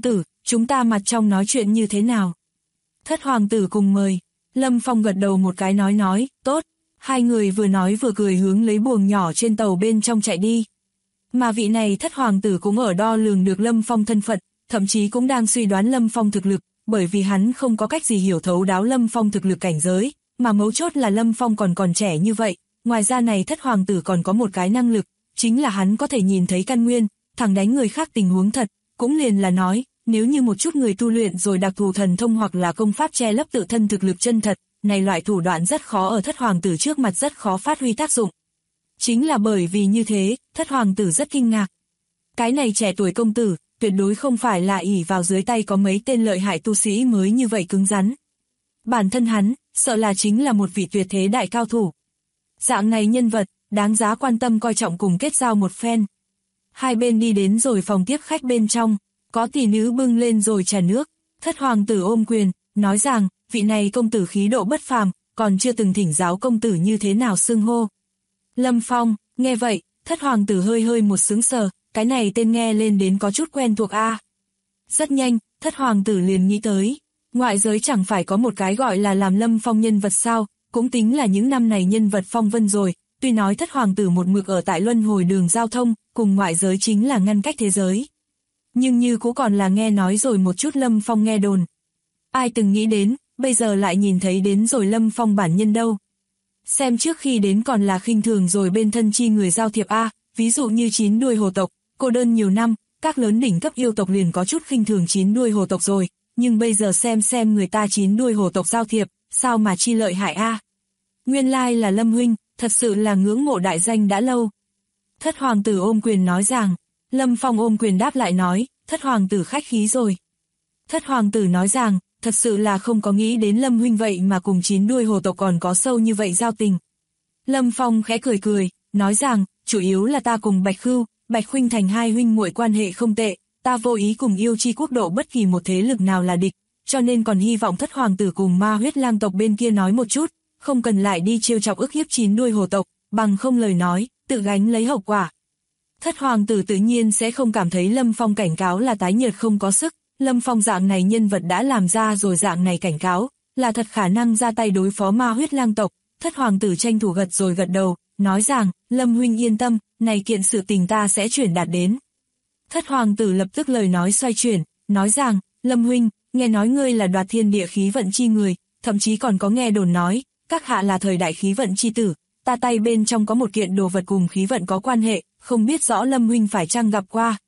chúng ta mặt trong nói chuyện như thế nào? Thất hoàng tử cùng mời. Lâm Phong gật đầu một cái nói, tốt. Hai người vừa nói vừa cười hướng lấy buồng nhỏ trên tàu bên trong chạy đi. Mà vị này thất hoàng tử cũng ở đo lường được Lâm Phong thân phận, thậm chí cũng đang suy đoán Lâm Phong thực lực, bởi vì hắn không có cách gì hiểu thấu đáo Lâm Phong thực lực cảnh giới, mà mấu chốt là Lâm Phong còn trẻ như vậy. Ngoài ra này thất hoàng tử còn có một cái năng lực, chính là hắn có thể nhìn thấy căn nguyên, thẳng đánh người khác tình huống thật, cũng liền là nói, nếu như một chút người tu luyện rồi đặc thù thần thông hoặc là công pháp che lấp tự thân thực lực chân thật, này loại thủ đoạn rất khó ở thất hoàng tử trước mặt rất khó phát huy tác dụng. Chính là bởi vì như thế, thất hoàng tử rất kinh ngạc. Cái này trẻ tuổi công tử, tuyệt đối không phải là ỷ vào dưới tay có mấy tên lợi hại tu sĩ mới như vậy cứng rắn. Bản thân hắn, sợ là chính là một vị tuyệt thế đại cao thủ. Dạng này nhân vật, đáng giá quan tâm coi trọng cùng kết giao một phen. Hai bên đi đến rồi phòng tiếp khách bên trong, có tỷ nữ bưng lên rồi trà nước, thất hoàng tử ôm quyền, nói rằng, vị này công tử khí độ bất phàm, còn chưa từng thỉnh giáo công tử như thế nào xưng hô. Lâm Phong, nghe vậy, thất hoàng tử hơi một sững sờ, cái này tên nghe lên đến có chút quen thuộc a. Rất nhanh, thất hoàng tử liền nghĩ tới, ngoại giới chẳng phải có một cái gọi là làm Lâm Phong nhân vật sao, cũng tính là những năm này nhân vật phong vân rồi, tuy nói thất hoàng tử một mực ở tại luân hồi đường giao thông, cùng ngoại giới chính là ngăn cách thế giới. Nhưng như cũng còn là nghe nói rồi một chút Lâm Phong nghe đồn. Ai từng nghĩ đến, bây giờ lại nhìn thấy đến rồi Lâm Phong bản nhân đâu. Xem trước khi đến còn là khinh thường rồi bên thân chi người giao thiệp a, ví dụ như chín đuôi hồ tộc, cô đơn nhiều năm, các lớn đỉnh cấp yêu tộc liền có chút khinh thường chín đuôi hồ tộc rồi, nhưng bây giờ xem người ta chín đuôi hồ tộc giao thiệp, sao mà chi lợi hại a. Nguyên lai là Lâm huynh, thật sự là ngưỡng mộ đại danh đã lâu. Thất hoàng tử ôm quyền nói rằng, Lâm Phong ôm quyền đáp lại nói, thất hoàng tử khách khí rồi. Thất hoàng tử nói rằng, thật sự là không có nghĩ đến Lâm huynh vậy mà cùng chín đuôi hồ tộc còn có sâu như vậy giao tình. Lâm Phong khẽ cười, nói rằng, chủ yếu là ta cùng Bạch Khưu, Bạch huynh thành hai huynh muội quan hệ không tệ, ta vô ý cùng yêu chi quốc độ bất kỳ một thế lực nào là địch, cho nên còn hy vọng thất hoàng tử cùng ma huyết lang tộc bên kia nói một chút, không cần lại đi trêu chọc ức hiếp chín đuôi hồ tộc, bằng không lời nói, tự gánh lấy hậu quả. Thất hoàng tử tự nhiên sẽ không cảm thấy Lâm Phong cảnh cáo là tái nhợt không có sức, Lâm Phong dạng này nhân vật đã làm ra rồi dạng này cảnh cáo, là thật khả năng ra tay đối phó ma huyết lang tộc. Thất hoàng tử tranh thủ gật đầu, nói rằng, Lâm huynh yên tâm, này kiện sự tình ta sẽ chuyển đạt đến. Thất hoàng tử lập tức lời nói xoay chuyển, nói rằng, Lâm huynh, nghe nói ngươi là đoạt thiên địa khí vận chi người, thậm chí còn có nghe đồn nói, các hạ là thời đại khí vận chi tử, ta tay bên trong có một kiện đồ vật cùng khí vận có quan hệ, không biết rõ Lâm huynh phải chăng gặp qua.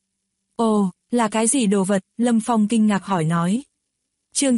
Ồ, là cái gì đồ vật? Lâm Phong kinh ngạc hỏi nói. Chương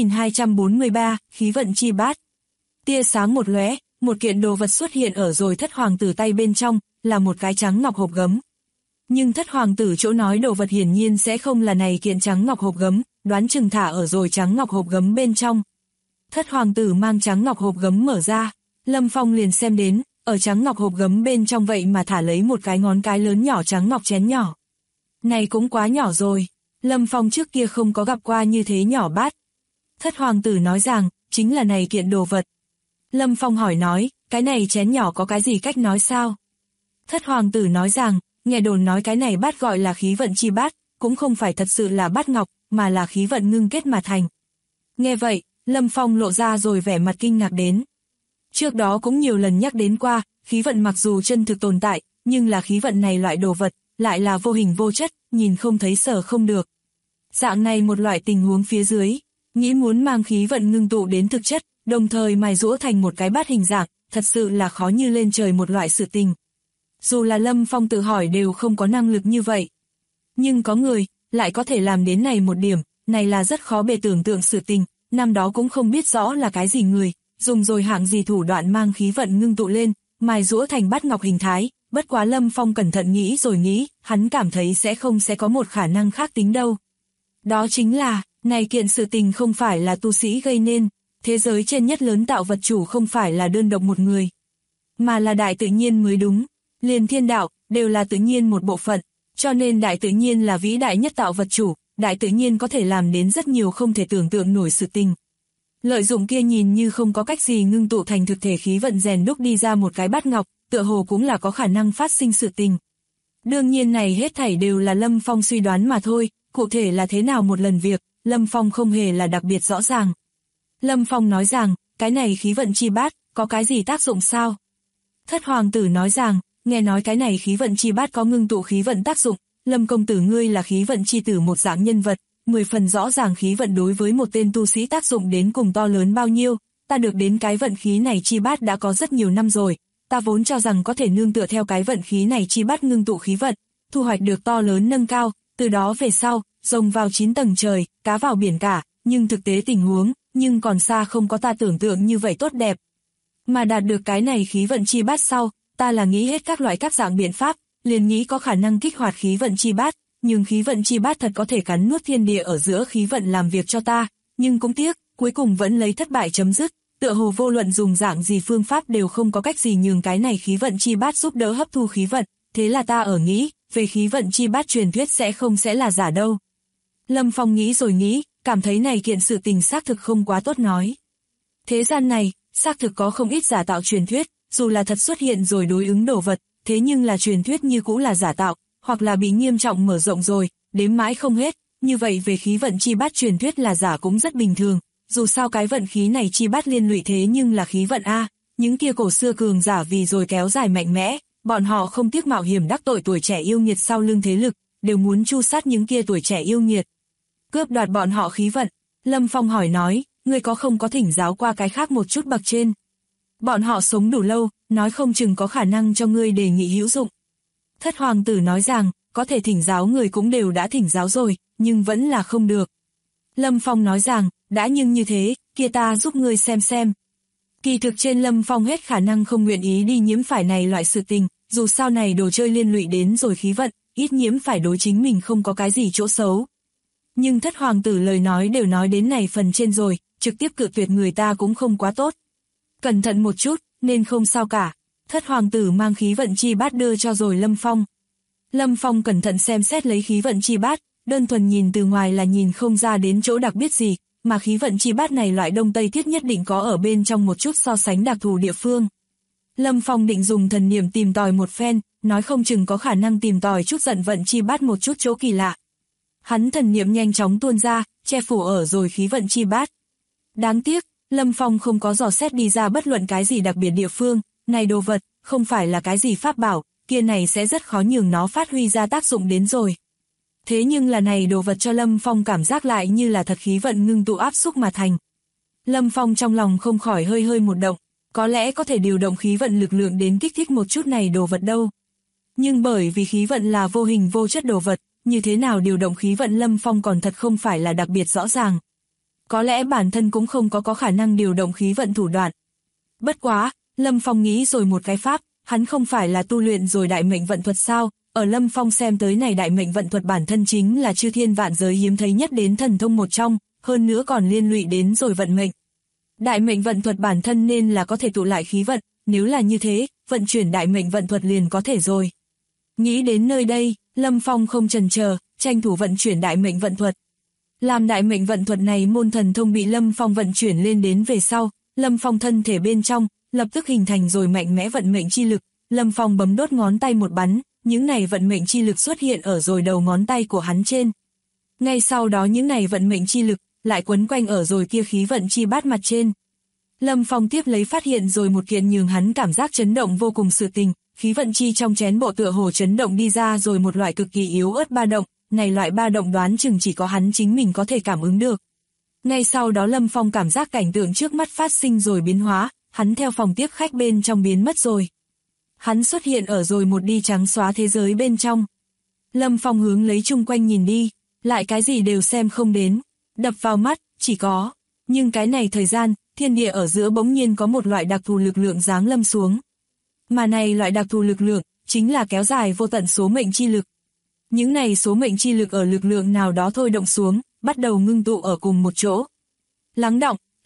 9243, khí vận chi bát. Tia sáng một lóe, một kiện đồ vật xuất hiện ở rồi thất hoàng tử tay bên trong, là một cái trắng ngọc hộp gấm. Nhưng thất hoàng tử chỗ nói đồ vật hiển nhiên sẽ không là này kiện trắng ngọc hộp gấm, đoán chừng thả ở rồi trắng ngọc hộp gấm bên trong. Thất hoàng tử mang trắng ngọc hộp gấm mở ra, Lâm Phong liền xem đến, ở trắng ngọc hộp gấm bên trong vậy mà thả lấy một cái ngón cái lớn nhỏ trắng ngọc chén nhỏ. Này cũng quá nhỏ rồi, Lâm Phong trước kia không có gặp qua như thế nhỏ bát. Thất hoàng tử nói rằng, chính là này kiện đồ vật. Lâm Phong hỏi nói, cái này chén nhỏ có cái gì cách nói sao? Thất hoàng tử nói rằng, nghe đồn nói cái này bát gọi là khí vận chi bát, cũng không phải thật sự là bát ngọc, mà là khí vận ngưng kết mà thành. Nghe vậy, Lâm Phong lộ ra rồi vẻ mặt kinh ngạc đến. Trước đó cũng nhiều lần nhắc đến qua, khí vận mặc dù chân thực tồn tại, nhưng là khí vận này loại đồ vật, lại là vô hình vô chất, nhìn không thấy sở không được. Dạng này một loại tình huống phía dưới, nghĩ muốn mang khí vận ngưng tụ đến thực chất, đồng thời mài giũa thành một cái bát hình dạng, thật sự là khó như lên trời một loại sự tình. Dù là Lâm Phong tự hỏi đều không có năng lực như vậy. Nhưng có người, lại có thể làm đến này một điểm, này là rất khó bề tưởng tượng sự tình, năm đó cũng không biết rõ là cái gì người, dùng rồi hạng gì thủ đoạn mang khí vận ngưng tụ lên, mài giũa thành bát ngọc hình thái, bất quá Lâm Phong cẩn thận nghĩ rồi nghĩ, hắn cảm thấy sẽ có một khả năng khác tính đâu. Đó chính là, này kiện sự tình không phải là tu sĩ gây nên, thế giới trên nhất lớn tạo vật chủ không phải là đơn độc một người, mà là đại tự nhiên mới đúng, liền thiên đạo, đều là tự nhiên một bộ phận, cho nên đại tự nhiên là vĩ đại nhất tạo vật chủ, đại tự nhiên có thể làm đến rất nhiều không thể tưởng tượng nổi sự tình. Lợi dụng kia nhìn như không có cách gì ngưng tụ thành thực thể khí vận rèn đúc đi ra một cái bát ngọc, tựa hồ cũng là có khả năng phát sinh sự tình. Đương nhiên này hết thảy đều là Lâm Phong suy đoán mà thôi, cụ thể là thế nào một lần việc, Lâm Phong không hề là đặc biệt rõ ràng. Lâm Phong nói rằng, cái này khí vận chi bát, có cái gì tác dụng sao? Thất hoàng tử nói rằng, nghe nói cái này khí vận chi bát có ngưng tụ khí vận tác dụng, Lâm công tử ngươi là khí vận chi tử một dạng nhân vật, 10 phần rõ ràng khí vận đối với một tên tu sĩ tác dụng đến cùng to lớn bao nhiêu, ta được đến cái vận khí này chi bát đã có rất nhiều năm rồi, ta vốn cho rằng có thể nương tựa theo cái vận khí này chi bát ngưng tụ khí vận, thu hoạch được to lớn nâng cao, từ đó về sau, rồng vào 9 tầng trời, cá vào biển cả, nhưng thực tế tình huống, nhưng còn xa không có ta tưởng tượng như vậy tốt đẹp. Mà đạt được cái này khí vận chi bát sau, ta là nghĩ hết các loại các dạng biện pháp, liền nghĩ có khả năng kích hoạt khí vận chi bát, nhưng khí vận chi bát thật có thể cắn nuốt thiên địa ở giữa khí vận làm việc cho ta, nhưng cũng tiếc, cuối cùng vẫn lấy thất bại chấm dứt, tựa hồ vô luận dùng dạng gì phương pháp đều không có cách gì nhường cái này khí vận chi bát giúp đỡ hấp thu khí vận, thế là ta ở nghĩ, về khí vận chi bát truyền thuyết sẽ là giả đâu. Lâm Phong nghĩ rồi nghĩ, cảm thấy này kiện sự tình xác thực không quá tốt nói. Thế gian này, xác thực có không ít giả tạo truyền thuyết, dù là thật xuất hiện rồi đối ứng đồ vật, thế nhưng là truyền thuyết như cũ là giả tạo, hoặc là bị nghiêm trọng mở rộng rồi, đếm mãi không hết, như vậy về khí vận chi bát truyền thuyết là giả cũng rất bình thường, dù sao cái vận khí này chi bát liên lụy thế nhưng là khí vận A, những kia cổ xưa cường giả vì rồi kéo dài mạnh mẽ, bọn họ không tiếc mạo hiểm đắc tội tuổi trẻ yêu nghiệt sau lưng thế lực, đều muốn tru sát những kia tuổi trẻ yêu nghiệt. Cướp đoạt bọn họ khí vận, Lâm Phong hỏi nói, ngươi có không có thỉnh giáo qua cái khác một chút bậc trên? Bọn họ sống đủ lâu, nói không chừng có khả năng cho ngươi đề nghị hữu dụng. Thất hoàng tử nói rằng, có thể thỉnh giáo người cũng đều đã thỉnh giáo rồi, nhưng vẫn là không được. Lâm Phong nói rằng, đã nhưng như thế, kia ta giúp ngươi xem. Kỳ thực trên Lâm Phong hết khả năng không nguyện ý đi nhiễm phải này loại sự tình, dù sao này đồ chơi liên lụy đến rồi khí vận, ít nhiễm phải đối chính mình không có cái gì chỗ xấu. Nhưng thất hoàng tử lời nói đều nói đến này phần trên rồi, trực tiếp cự tuyệt người ta cũng không quá tốt. Cẩn thận một chút, nên không sao cả. Thất hoàng tử mang khí vận chi bát đưa cho rồi Lâm Phong. Lâm Phong cẩn thận xem xét lấy khí vận chi bát, đơn thuần nhìn từ ngoài là nhìn không ra đến chỗ đặc biệt gì, mà khí vận chi bát này loại đông tây thiết nhất định có ở bên trong một chút so sánh đặc thù địa phương. Lâm Phong định dùng thần niệm tìm tòi một phen, nói không chừng có khả năng tìm tòi chút giận vận chi bát một chút chỗ kỳ lạ. Hắn thần niệm nhanh chóng tuôn ra, che phủ ở rồi khí vận chi bát. Đáng tiếc, Lâm Phong không có dò xét đi ra bất luận cái gì đặc biệt địa phương, này đồ vật, không phải là cái gì pháp bảo, kia này sẽ rất khó nhường nó phát huy ra tác dụng đến rồi. Thế nhưng là này đồ vật cho Lâm Phong cảm giác lại như là thật khí vận ngưng tụ áp xúc mà thành. Lâm Phong trong lòng không khỏi hơi một động, có lẽ có thể điều động khí vận lực lượng đến kích thích một chút này đồ vật đâu. Nhưng bởi vì khí vận là vô hình vô chất đồ vật, như thế nào điều động khí vận Lâm Phong còn thật không phải là đặc biệt rõ ràng. Có lẽ bản thân cũng không có khả năng điều động khí vận thủ đoạn. Bất quá, Lâm Phong nghĩ rồi một cái pháp, hắn không phải là tu luyện rồi đại mệnh vận thuật sao, ở Lâm Phong xem tới này đại mệnh vận thuật bản thân chính là chư thiên vạn giới hiếm thấy nhất đến thần thông một trong, hơn nữa còn liên lụy đến rồi vận mệnh. Đại mệnh vận thuật bản thân nên là có thể tụ lại khí vận, nếu là như thế, vận chuyển đại mệnh vận thuật liền có thể rồi. Nghĩ đến nơi đây, Lâm Phong không chần chờ, tranh thủ vận chuyển đại mệnh vận thuật. Làm đại mệnh vận thuật này môn thần thông bị Lâm Phong vận chuyển lên đến về sau, Lâm Phong thân thể bên trong, lập tức hình thành rồi mạnh mẽ vận mệnh chi lực, Lâm Phong bấm đốt ngón tay một bắn, những này vận mệnh chi lực xuất hiện ở rồi đầu ngón tay của hắn trên. Ngay sau đó những này vận mệnh chi lực, lại quấn quanh ở rồi kia khí vận chi bát mặt trên. Lâm Phong tiếp lấy phát hiện rồi một kiện nhường hắn cảm giác chấn động vô cùng sự tình, khí vận chi trong chén bộ tựa hồ chấn động đi ra rồi một loại cực kỳ yếu ớt ba động, này loại ba động đoán chừng chỉ có hắn chính mình có thể cảm ứng được. Ngay sau đó Lâm Phong cảm giác cảnh tượng trước mắt phát sinh rồi biến hóa, hắn theo phòng tiếp khách bên trong biến mất rồi. Hắn xuất hiện ở rồi một đi trắng xóa thế giới bên trong. Lâm Phong hướng lấy chung quanh nhìn đi, lại cái gì đều xem không đến, đập vào mắt, chỉ có. Nhưng cái này thời gian, thiên địa ở giữa bỗng nhiên có một loại đặc thù lực lượng giáng lâm xuống. Mà này loại đặc thù lực lượng, chính là kéo dài vô tận số mệnh chi lực. Những này số mệnh chi lực ở lực lượng nào đó thôi động xuống, bắt đầu ngưng tụ ở cùng một chỗ. Lắng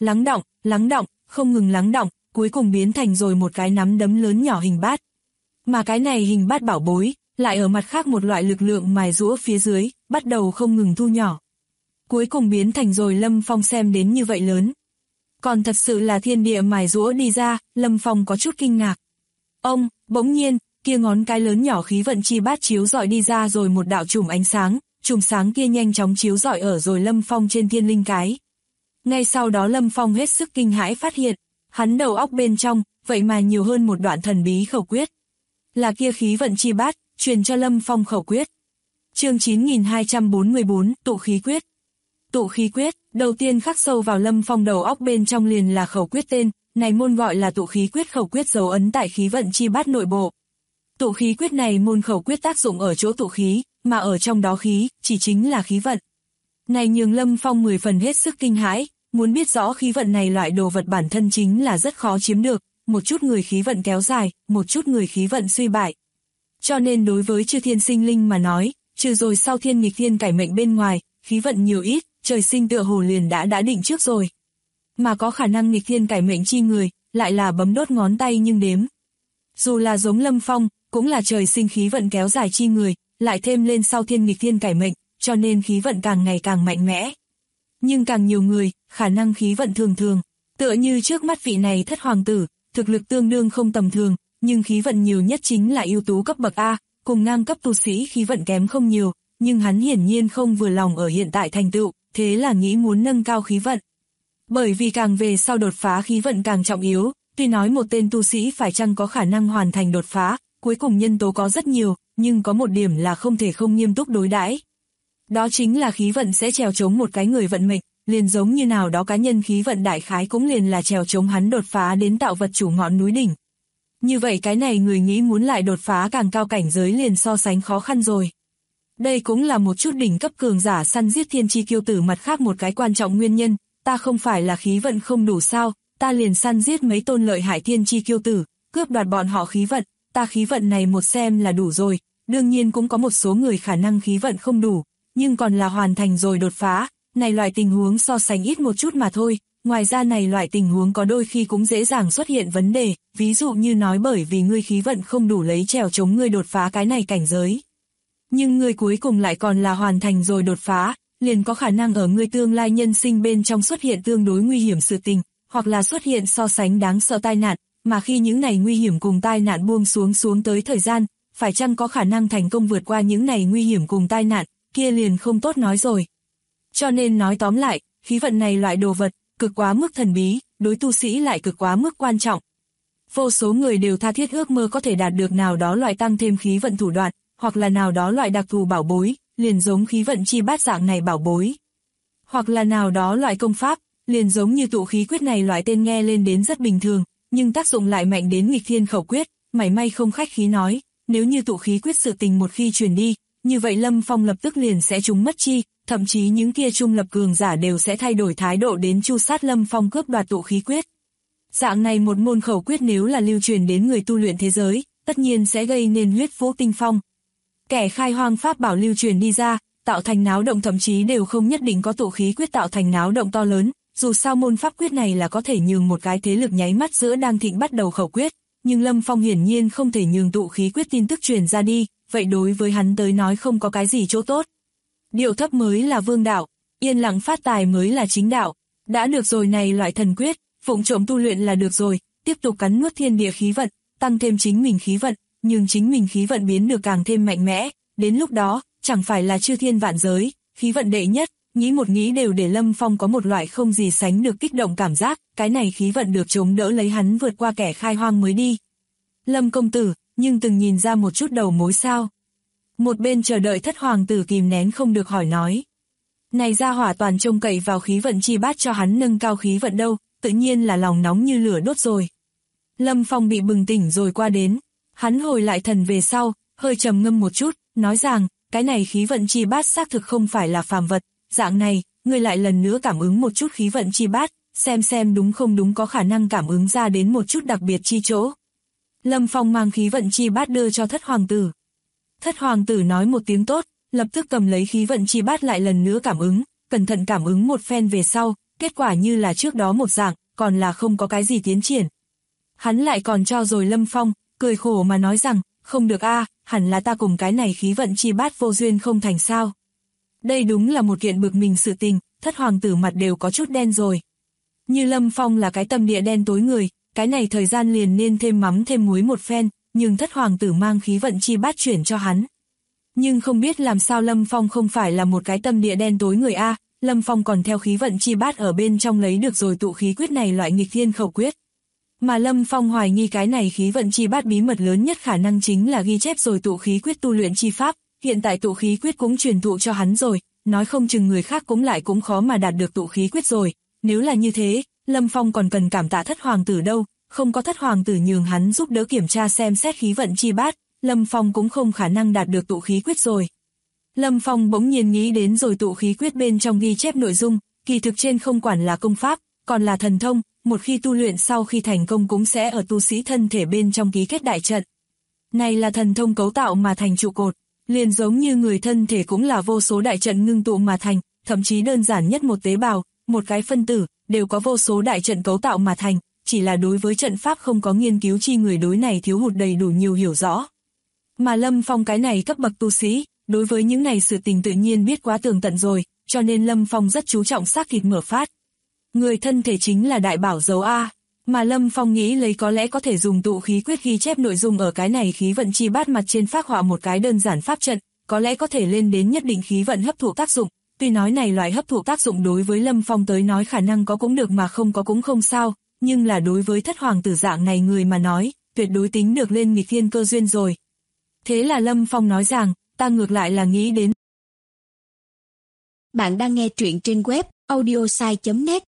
đọng, không ngừng lắng đọng, cuối cùng biến thành rồi một cái nắm đấm lớn nhỏ hình bát. Mà cái này hình bát bảo bối, lại ở mặt khác một loại lực lượng mài giũa phía dưới, bắt đầu không ngừng thu nhỏ. Cuối cùng biến thành rồi Lâm Phong xem đến như vậy lớn. Còn thật sự là thiên địa mài giũa đi ra, Lâm Phong có chút kinh ngạc. Bỗng nhiên, kia ngón cái lớn nhỏ khí vận chi bát chiếu rọi đi ra rồi một đạo chùm ánh sáng, chùm sáng kia nhanh chóng chiếu rọi ở rồi Lâm Phong trên thiên linh cái. Ngay sau đó Lâm Phong hết sức kinh hãi phát hiện, hắn đầu óc bên trong, vậy mà nhiều hơn một đoạn thần bí khẩu quyết. Là kia khí vận chi bát, truyền cho Lâm Phong khẩu quyết. Chương 9244, tụ khí quyết. Tụ khí quyết, đầu tiên khắc sâu vào Lâm Phong đầu óc bên trong liền là khẩu quyết tên, này môn gọi là tụ khí quyết, khẩu quyết dấu ấn tại khí vận chi bát nội bộ. Tụ khí quyết này môn khẩu quyết tác dụng ở chỗ tụ khí, mà ở trong đó khí, chỉ chính là khí vận. Này nhường Lâm Phong 10 phần hết sức kinh hãi, muốn biết rõ khí vận này loại đồ vật bản thân chính là rất khó chiếm được, một chút người khí vận kéo dài, một chút người khí vận suy bại. Cho nên đối với chư thiên sinh linh mà nói, trừ rồi sau thiên nghịch thiên cải mệnh bên ngoài, khí vận nhiều ít, trời sinh tựa hồ liền đã định trước rồi. Mà có khả năng nghịch thiên cải mệnh chi người, lại là bấm đốt ngón tay nhưng đếm. Dù là giống Lâm Phong, cũng là trời sinh khí vận kéo dài chi người, lại thêm lên sau thiên nghịch thiên cải mệnh, cho nên khí vận càng ngày càng mạnh mẽ. Nhưng càng nhiều người, khả năng khí vận thường thường, tựa như trước mắt vị này thất hoàng tử, thực lực tương đương không tầm thường, nhưng khí vận nhiều nhất chính là ưu tú cấp bậc A, cùng ngang cấp tu sĩ khí vận kém không nhiều, nhưng hắn hiển nhiên không vừa lòng ở hiện tại thành tựu, thế là nghĩ muốn nâng cao khí vận. Bởi vì càng về sau đột phá khí vận càng trọng yếu, tuy nói một tên tu sĩ phải chăng có khả năng hoàn thành đột phá, cuối cùng nhân tố có rất nhiều, nhưng có một điểm là không thể không nghiêm túc đối đãi. Đó chính là khí vận sẽ trèo chống một cái người vận mệnh, liền giống như nào đó cá nhân khí vận đại khái cũng liền là trèo chống hắn đột phá đến tạo vật chủ ngọn núi đỉnh. Như vậy cái này người nghĩ muốn lại đột phá càng cao cảnh giới liền so sánh khó khăn rồi. Đây cũng là một chút đỉnh cấp cường giả săn giết thiên chi kiêu tử mặt khác một cái quan trọng nguyên nhân, ta không phải là khí vận không đủ sao, ta liền săn giết mấy tôn lợi hại thiên chi kiêu tử, cướp đoạt bọn họ khí vận, ta khí vận này một xem là đủ rồi, đương nhiên cũng có một số người khả năng khí vận không đủ, nhưng còn là hoàn thành rồi đột phá, này loại tình huống so sánh ít một chút mà thôi, ngoài ra này loại tình huống có đôi khi cũng dễ dàng xuất hiện vấn đề, ví dụ như nói bởi vì ngươi khí vận không đủ lấy trèo chống ngươi đột phá cái này cảnh giới. Nhưng ngươi cuối cùng lại còn là hoàn thành rồi đột phá, liền có khả năng ở ngươi tương lai nhân sinh bên trong xuất hiện tương đối nguy hiểm sự tình, hoặc là xuất hiện so sánh đáng sợ tai nạn, mà khi những này nguy hiểm cùng tai nạn buông xuống tới thời gian, phải chăng có khả năng thành công vượt qua những này nguy hiểm cùng tai nạn, kia liền không tốt nói rồi. Cho nên nói tóm lại, khí vận này loại đồ vật, cực quá mức thần bí, đối tu sĩ lại cực quá mức quan trọng. Vô số người đều tha thiết ước mơ có thể đạt được nào đó loại tăng thêm khí vận thủ đoạn, hoặc là nào đó loại đặc thù bảo bối, liền giống khí vận chi bát dạng này bảo bối. Hoặc là nào đó loại công pháp, liền giống như tụ khí quyết này loại tên nghe lên đến rất bình thường, nhưng tác dụng lại mạnh đến nghịch thiên khẩu quyết, mảy may không khách khí nói, nếu như tụ khí quyết sự tình một khi truyền đi, như vậy Lâm Phong lập tức liền sẽ trúng mất chi, thậm chí những kia trung lập cường giả đều sẽ thay đổi thái độ đến chu sát Lâm Phong cướp đoạt tụ khí quyết. Dạng này một môn khẩu quyết nếu là lưu truyền đến người tu luyện thế giới, tất nhiên sẽ gây nên huyết vũ tinh phong. Kẻ khai hoang pháp bảo lưu truyền đi ra, tạo thành náo động thậm chí đều không nhất định có tụ khí quyết tạo thành náo động to lớn, dù sao môn pháp quyết này là có thể nhường một cái thế lực nháy mắt giữa đang thịnh bắt đầu khẩu quyết, nhưng Lâm Phong hiển nhiên không thể nhường tụ khí quyết tin tức truyền ra đi, vậy đối với hắn tới nói không có cái gì chỗ tốt. Điệu thấp mới là vương đạo, yên lặng phát tài mới là chính đạo, đã được rồi này loại thần quyết, phụng trộm tu luyện là được rồi, tiếp tục cắn nuốt thiên địa khí vận, tăng thêm chính mình khí vận, nhưng chính mình khí vận biến được càng thêm mạnh mẽ, đến lúc đó, chẳng phải là chư thiên vạn giới, khí vận đệ nhất, nghĩ một nghĩ đều để Lâm Phong có một loại không gì sánh được kích động cảm giác, cái này khí vận được chống đỡ lấy hắn vượt qua kẻ khai hoang mới đi. Lâm công tử, nhưng từng nhìn ra một chút đầu mối sao? Một bên chờ đợi thất hoàng tử kìm nén không được hỏi nói. Này gia hỏa toàn trông cậy vào khí vận chi bát cho hắn nâng cao khí vận đâu, tự nhiên là lòng nóng như lửa đốt rồi. Lâm Phong bị bừng tỉnh rồi qua đến, hắn hồi lại thần về sau, hơi trầm ngâm một chút, nói rằng, cái này khí vận chi bát xác thực không phải là phàm vật, dạng này, ngươi lại lần nữa cảm ứng một chút khí vận chi bát, xem đúng không đúng có khả năng cảm ứng ra đến một chút đặc biệt chi chỗ. Lâm Phong mang khí vận chi bát đưa cho thất hoàng tử. Thất hoàng tử nói một tiếng tốt, lập tức cầm lấy khí vận chi bát lại lần nữa cảm ứng, cẩn thận cảm ứng một phen về sau, kết quả như là trước đó một dạng, còn là không có cái gì tiến triển. Hắn lại còn cho rồi Lâm Phong, cười khổ mà nói rằng, không được a, hẳn là ta cùng cái này khí vận chi bát vô duyên không thành sao. Đây đúng là một kiện bực mình sự tình, thất hoàng tử mặt đều có chút đen rồi. Như Lâm Phong là cái tâm địa đen tối người, cái này thời gian liền nên thêm mắm thêm muối một phen, nhưng thất hoàng tử mang khí vận chi bát chuyển cho hắn. Nhưng không biết làm sao Lâm Phong không phải là một cái tâm địa đen tối người A, Lâm Phong còn theo khí vận chi bát ở bên trong lấy được rồi tụ khí quyết này loại nghịch thiên khẩu quyết. Mà Lâm Phong hoài nghi cái này khí vận chi bát bí mật lớn nhất khả năng chính là ghi chép rồi tụ khí quyết tu luyện chi pháp, hiện tại tụ khí quyết cũng truyền thụ cho hắn rồi, nói không chừng người khác cũng khó mà đạt được tụ khí quyết rồi, nếu là như thế, Lâm Phong còn cần cảm tạ thất hoàng tử đâu, không có thất hoàng tử nhường hắn giúp đỡ kiểm tra xem xét khí vận chi bát, Lâm Phong cũng không khả năng đạt được tụ khí quyết rồi. Lâm Phong bỗng nhiên nghĩ đến rồi tụ khí quyết bên trong ghi chép nội dung, kỳ thực trên không quản là công pháp, còn là thần thông, một khi tu luyện sau khi thành công cũng sẽ ở tu sĩ thân thể bên trong ký kết đại trận. Này là thần thông cấu tạo mà thành trụ cột, liền giống như người thân thể cũng là vô số đại trận ngưng tụ mà thành, thậm chí đơn giản nhất một tế bào, một cái phân tử, đều có vô số đại trận cấu tạo mà thành, chỉ là đối với trận pháp không có nghiên cứu chi người đối này thiếu hụt đầy đủ nhiều hiểu rõ. Mà Lâm Phong cái này cấp bậc tu sĩ, đối với những này sự tình tự nhiên biết quá tường tận rồi, cho nên Lâm Phong rất chú trọng xác thịt mở phát. Người thân thể chính là đại bảo dấu A, mà Lâm Phong nghĩ lấy có lẽ có thể dùng tụ khí quyết ghi chép nội dung ở cái này khí vận chi bát mặt trên phác họa một cái đơn giản pháp trận, có lẽ có thể lên đến nhất định khí vận hấp thụ tác dụng, tuy nói này loại hấp thụ tác dụng đối với Lâm Phong tới nói khả năng có cũng được mà không có cũng không sao, nhưng là đối với thất hoàng tử dạng này người mà nói, tuyệt đối tính được lên nghịch thiên cơ duyên rồi. Thế là Lâm Phong nói rằng, ta ngược lại là nghĩ đến. Bạn đang nghe truyện trên web audiosai.net.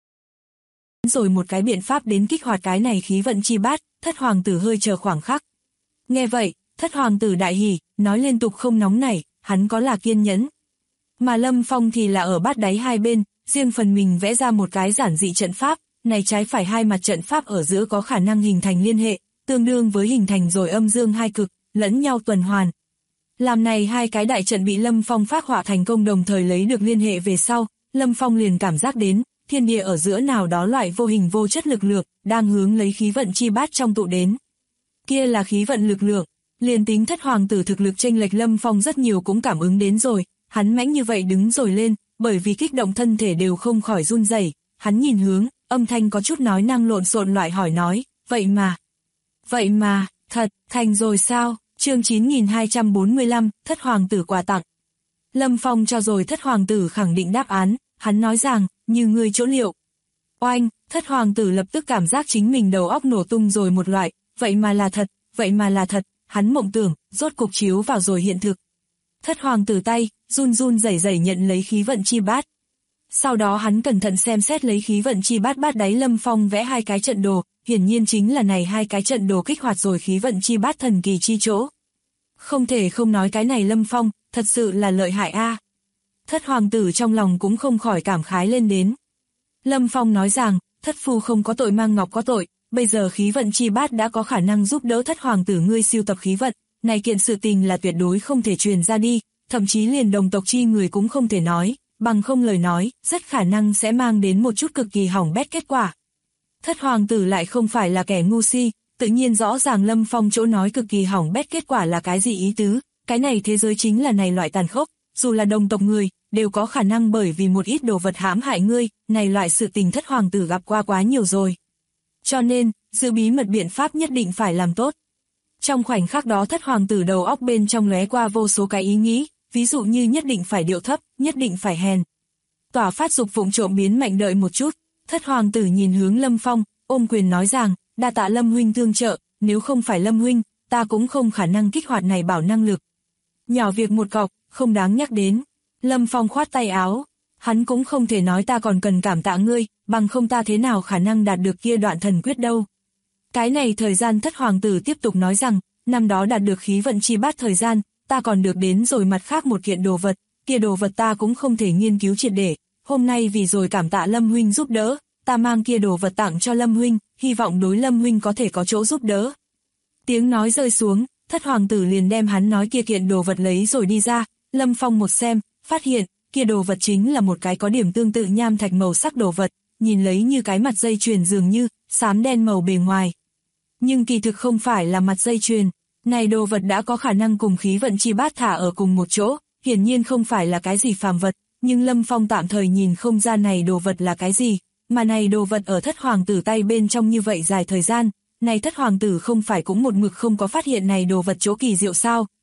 Rồi một cái biện pháp đến kích hoạt cái này khí vận chi bát, thất hoàng tử hơi chờ khoảng khắc. Nghe vậy, thất hoàng tử đại hỉ, nói liên tục không nóng nảy, hắn có là kiên nhẫn. Mà Lâm Phong thì là ở bát đáy hai bên, riêng phần mình vẽ ra một cái giản dị trận pháp, này trái phải hai mặt trận pháp ở giữa có khả năng hình thành liên hệ, tương đương với hình thành rồi âm dương hai cực, lẫn nhau tuần hoàn. Làm này hai cái đại trận bị Lâm Phong phác họa thành công đồng thời lấy được liên hệ về sau, Lâm Phong liền cảm giác đến, thiên địa ở giữa nào đó loại vô hình vô chất lực lượng, đang hướng lấy khí vận chi bát trong tụ đến. Kia là khí vận lực lượng, liền tính thất hoàng tử thực lực chênh lệch Lâm Phong rất nhiều cũng cảm ứng đến rồi, hắn mãnh như vậy đứng rồi lên, bởi vì kích động thân thể đều không khỏi run rẩy, hắn nhìn hướng, âm thanh có chút nói năng lộn xộn loại hỏi nói, vậy mà, thật, thành rồi sao? Chương 9245, thất hoàng tử quà tặng. Lâm Phong cho rồi thất hoàng tử khẳng định đáp án, hắn nói rằng, như người chỗ liệu. Oanh, thất hoàng tử lập tức cảm giác chính mình đầu óc nổ tung rồi một loại, vậy mà là thật, hắn mộng tưởng, rốt cục chiếu vào rồi hiện thực. Thất hoàng tử tay, run run rẩy rẩy nhận lấy khí vận chi bát. Sau đó hắn cẩn thận xem xét lấy khí vận chi bát bát đáy Lâm Phong vẽ hai cái trận đồ, hiển nhiên chính là này hai cái trận đồ kích hoạt rồi khí vận chi bát thần kỳ chi chỗ. Không thể không nói cái này Lâm Phong, thật sự là lợi hại a. Thất hoàng tử trong lòng cũng không khỏi cảm khái lên đến. Lâm Phong nói rằng, thất phu không có tội mang ngọc có tội, bây giờ khí vận chi bát đã có khả năng giúp đỡ thất hoàng tử ngươi siêu tập khí vận, này kiện sự tình là tuyệt đối không thể truyền ra đi, thậm chí liền đồng tộc chi người cũng không thể nói, bằng không lời nói, rất khả năng sẽ mang đến một chút cực kỳ hỏng bét kết quả. Thất hoàng tử lại không phải là kẻ ngu si, tự nhiên rõ ràng Lâm Phong chỗ nói cực kỳ hỏng bét kết quả là cái gì ý tứ, cái này thế giới chính là này loại tàn khốc, dù là đồng tộc người, đều có khả năng bởi vì một ít đồ vật hãm hại ngươi, này loại sự tình thất hoàng tử gặp qua quá nhiều rồi. Cho nên, giữ bí mật biện pháp nhất định phải làm tốt. Trong khoảnh khắc đó thất hoàng tử đầu óc bên trong lóe qua vô số cái ý nghĩ, ví dụ như nhất định phải điệu thấp, nhất định phải hèn. Tỏa phát dục vụng trộm biến mạnh đợi một chút, thất hoàng tử nhìn hướng Lâm Phong, ôm quyền nói rằng, đa tạ Lâm huynh tương trợ, nếu không phải Lâm huynh, ta cũng không khả năng kích hoạt này bảo năng lực. Nhỏ việc một cọc, không đáng nhắc đến. Lâm Phong khoát tay áo, hắn cũng không thể nói ta còn cần cảm tạ ngươi, bằng không ta thế nào khả năng đạt được kia đoạn thần quyết đâu. Cái này thời gian thất hoàng tử tiếp tục nói rằng, năm đó đạt được khí vận chi bát thời gian, ta còn được đến rồi mặt khác một kiện đồ vật, kia đồ vật ta cũng không thể nghiên cứu triệt để, hôm nay vì rồi cảm tạ Lâm huynh giúp đỡ, ta mang kia đồ vật tặng cho Lâm huynh, hy vọng đối Lâm huynh có thể có chỗ giúp đỡ. Tiếng nói rơi xuống, thất hoàng tử liền đem hắn nói kia kiện đồ vật lấy rồi đi ra, Lâm Phong một xem, phát hiện, kia đồ vật chính là một cái có điểm tương tự nham thạch màu sắc đồ vật, nhìn lấy như cái mặt dây chuyền dường như, xám đen màu bề ngoài. Nhưng kỳ thực không phải là mặt dây chuyền, này đồ vật đã có khả năng cùng khí vận chi bát thả ở cùng một chỗ, hiển nhiên không phải là cái gì phàm vật, nhưng Lâm Phong tạm thời nhìn không ra này đồ vật là cái gì, mà này đồ vật ở thất hoàng tử tay bên trong như vậy dài thời gian, này thất hoàng tử không phải cũng một mực không có phát hiện này đồ vật chỗ kỳ diệu sao,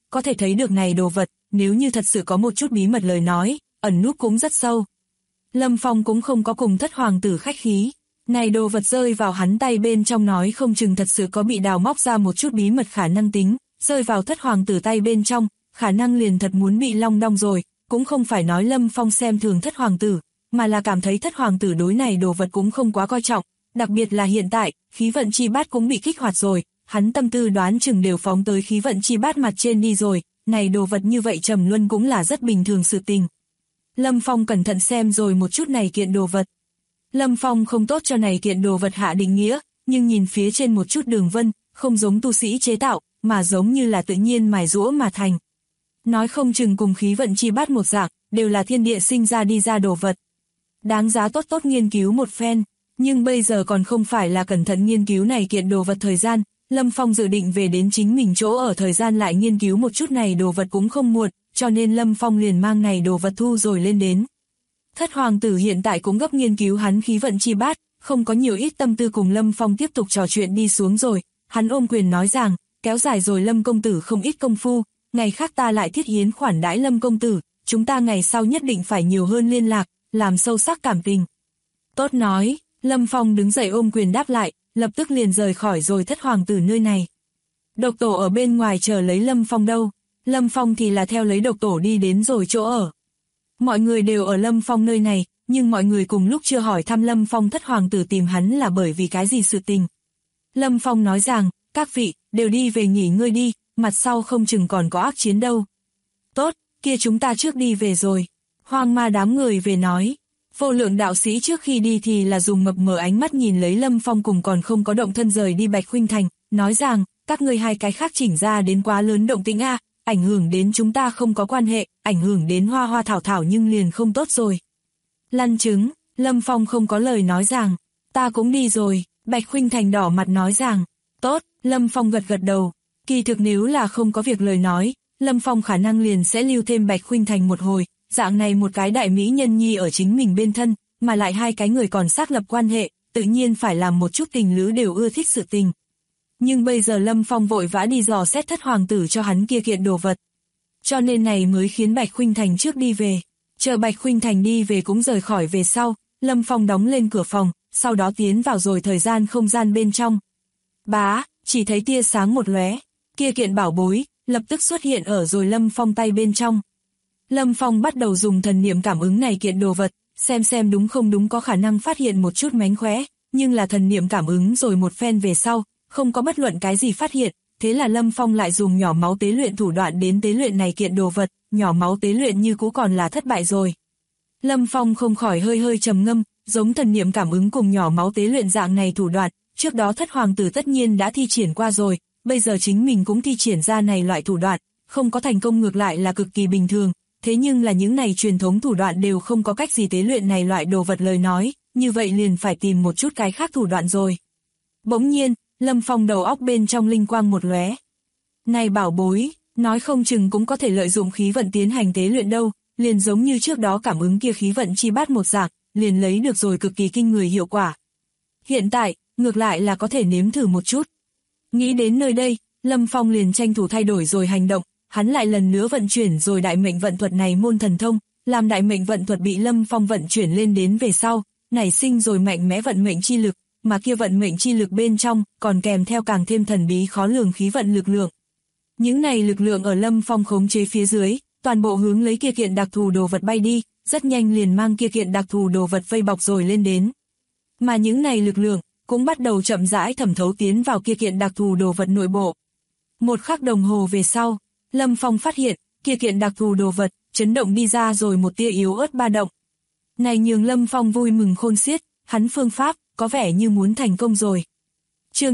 có thể thấy được này đồ vật, nếu như thật sự có một chút bí mật lời nói, ẩn núp cũng rất sâu. Lâm Phong cũng không có cùng thất hoàng tử khách khí, này đồ vật rơi vào hắn tay bên trong nói không chừng thật sự có bị đào móc ra một chút bí mật khả năng tính, rơi vào thất hoàng tử tay bên trong, khả năng liền thật muốn bị long đong rồi, cũng không phải nói Lâm Phong xem thường thất hoàng tử, mà là cảm thấy thất hoàng tử đối này đồ vật cũng không quá coi trọng, đặc biệt là hiện tại, khí vận chi bát cũng bị kích hoạt rồi, hắn tâm tư đoán chừng đều phóng tới khí vận chi bát mặt trên đi rồi, này đồ vật như vậy trầm luân cũng là rất bình thường sự tình. Lâm Phong cẩn thận xem rồi một chút này kiện đồ vật. Lâm Phong không tốt cho này kiện đồ vật hạ định nghĩa, nhưng nhìn phía trên một chút đường vân, không giống tu sĩ chế tạo, mà giống như là tự nhiên mài rũa mà thành. Nói không chừng cùng khí vận chi bát một dạng, đều là thiên địa sinh ra đi ra đồ vật. Đáng giá tốt tốt nghiên cứu một phen, nhưng bây giờ còn không phải là cẩn thận nghiên cứu này kiện đồ vật thời gian, Lâm Phong dự định về đến chính mình chỗ ở thời gian lại nghiên cứu một chút này đồ vật cũng không muộn, cho nên Lâm Phong liền mang này đồ vật thu rồi lên đến. Thất hoàng tử hiện tại cũng gấp nghiên cứu hắn khí vận chi bát, không có nhiều ít tâm tư cùng Lâm Phong tiếp tục trò chuyện đi xuống rồi, hắn ôm quyền nói rằng, kéo dài rồi Lâm công tử không ít công phu, ngày khác ta lại thiết hiến khoản đãi Lâm công tử, chúng ta ngày sau nhất định phải nhiều hơn liên lạc, làm sâu sắc cảm tình. Tốt nói, Lâm Phong đứng dậy ôm quyền đáp lại, lập tức liền rời khỏi rồi thất hoàng tử nơi này. Độc tổ ở bên ngoài chờ lấy Lâm Phong đâu, Lâm Phong thì là theo lấy độc tổ đi đến rồi chỗ ở. Mọi người đều ở Lâm Phong nơi này, nhưng mọi người cùng lúc chưa hỏi thăm Lâm Phong thất hoàng tử tìm hắn là bởi vì cái gì sự tình. Lâm Phong nói rằng, các vị, đều đi về nghỉ ngơi đi, mặt sau không chừng còn có ác chiến đâu. Tốt, kia chúng ta trước đi về rồi. Hoang ma đám người về nói. Vô lượng đạo sĩ trước khi đi thì là dùng mập mờ ánh mắt nhìn lấy Lâm Phong cùng còn không có động thân rời đi Bạch Khuynh Thành, nói rằng, các ngươi hai cái khác chỉnh ra đến quá lớn động tĩnh a, ảnh hưởng đến chúng ta không có quan hệ, ảnh hưởng đến hoa hoa thảo thảo nhưng liền không tốt rồi. Lăn trứng, Lâm Phong không có lời nói rằng, ta cũng đi rồi, Bạch Khuynh Thành đỏ mặt nói rằng, tốt, Lâm Phong gật gật đầu, kỳ thực nếu là không có việc lời nói, Lâm Phong khả năng liền sẽ lưu thêm Bạch Khuynh Thành một hồi, dạng này một cái đại mỹ nhân nhi ở chính mình bên thân, mà lại hai cái người còn xác lập quan hệ, tự nhiên phải làm một chút tình lữ đều ưa thích sự tình. Nhưng bây giờ Lâm Phong vội vã đi dò xét thất hoàng tử cho hắn kia kiện đồ vật. Cho nên này mới khiến Bạch Khuynh Thành trước đi về. Chờ Bạch Khuynh Thành đi về cũng rời khỏi về sau, Lâm Phong đóng lên cửa phòng, sau đó tiến vào rồi thời gian không gian bên trong. Bá, chỉ thấy tia sáng một lóe, kia kiện bảo bối, lập tức xuất hiện ở rồi Lâm Phong tay bên trong. Lâm Phong bắt đầu dùng thần niệm cảm ứng này kiện đồ vật, xem đúng không đúng có khả năng phát hiện một chút mánh khóe, nhưng là thần niệm cảm ứng rồi một phen về sau, không có bất luận cái gì phát hiện, thế là Lâm Phong lại dùng nhỏ máu tế luyện thủ đoạn đến tế luyện này kiện đồ vật, nhỏ máu tế luyện như cũ còn là thất bại rồi. Lâm Phong không khỏi hơi trầm ngâm, giống thần niệm cảm ứng cùng nhỏ máu tế luyện dạng này thủ đoạn, trước đó thất hoàng tử tất nhiên đã thi triển qua rồi, bây giờ chính mình cũng thi triển ra này loại thủ đoạn, không có thành công ngược lại là cực kỳ bình thường, thế nhưng là những này truyền thống thủ đoạn đều không có cách gì tế luyện này loại đồ vật lời nói, như vậy liền phải tìm một chút cái khác thủ đoạn rồi. Bỗng nhiên, Lâm Phong đầu óc bên trong linh quang một lóe. Này bảo bối, nói không chừng cũng có thể lợi dụng khí vận tiến hành tế luyện đâu, liền giống như trước đó cảm ứng kia khí vận chi bát một dạng, liền lấy được rồi cực kỳ kinh người hiệu quả. Hiện tại, ngược lại là có thể nếm thử một chút. Nghĩ đến nơi đây, Lâm Phong liền tranh thủ thay đổi rồi hành động, hắn lại lần nữa vận chuyển rồi đại mệnh vận thuật này môn thần thông, làm đại mệnh vận thuật bị Lâm Phong vận chuyển lên đến về sau, nảy sinh rồi mạnh mẽ vận mệnh chi lực, mà kia vận mệnh chi lực bên trong còn kèm theo càng thêm thần bí khó lường khí vận lực lượng. Những này lực lượng ở Lâm Phong khống chế phía dưới, toàn bộ hướng lấy kia kiện đặc thù đồ vật bay đi, rất nhanh liền mang kia kiện đặc thù đồ vật vây bọc rồi lên đến. Mà những này lực lượng cũng bắt đầu chậm rãi thẩm thấu tiến vào kia kiện đặc thù đồ vật nội bộ. Một khắc đồng hồ về sau, Lâm Phong phát hiện, kia kiện đặc thù đồ vật chấn động đi ra rồi một tia yếu ớt ba động. Này nhường Lâm Phong vui mừng khôn xiết, hắn phương pháp có vẻ như muốn thành công rồi. Chương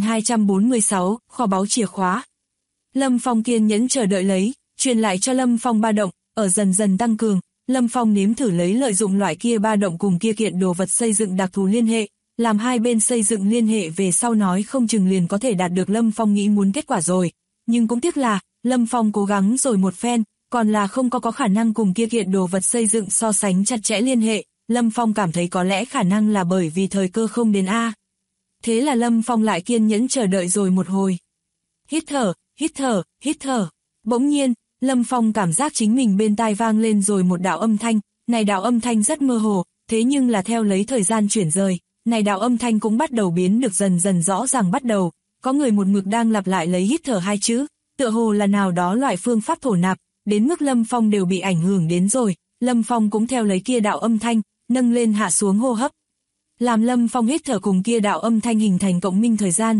9246, kho báu chìa khóa. Lâm Phong kiên nhẫn chờ đợi lấy, truyền lại cho Lâm Phong ba động, ở dần dần tăng cường, Lâm Phong nếm thử lấy lợi dụng loại kia ba động cùng kia kiện đồ vật xây dựng đặc thù liên hệ, làm hai bên xây dựng liên hệ về sau nói không chừng liền có thể đạt được Lâm Phong nghĩ muốn kết quả rồi. Nhưng cũng tiếc là, Lâm Phong cố gắng rồi một phen, còn là không có khả năng cùng kia kiện đồ vật xây dựng so sánh chặt chẽ liên hệ, Lâm Phong cảm thấy có lẽ khả năng là bởi vì thời cơ không đến a. Thế là Lâm Phong lại kiên nhẫn chờ đợi rồi một hồi. Hít thở, hít thở, hít thở. Bỗng nhiên, Lâm Phong cảm giác chính mình bên tai vang lên rồi một đạo âm thanh, này đạo âm thanh rất mơ hồ, thế nhưng là theo lấy thời gian chuyển rời, này đạo âm thanh cũng bắt đầu biến được dần dần rõ ràng bắt đầu, có người một mực đang lặp lại lấy hít thở hai chữ, tựa hồ là nào đó loại phương pháp thổ nạp, đến mức Lâm Phong đều bị ảnh hưởng đến rồi, Lâm Phong cũng theo lấy kia đạo âm thanh, nâng lên hạ xuống hô hấp. Làm Lâm Phong hít thở cùng kia đạo âm thanh hình thành cộng minh thời gian.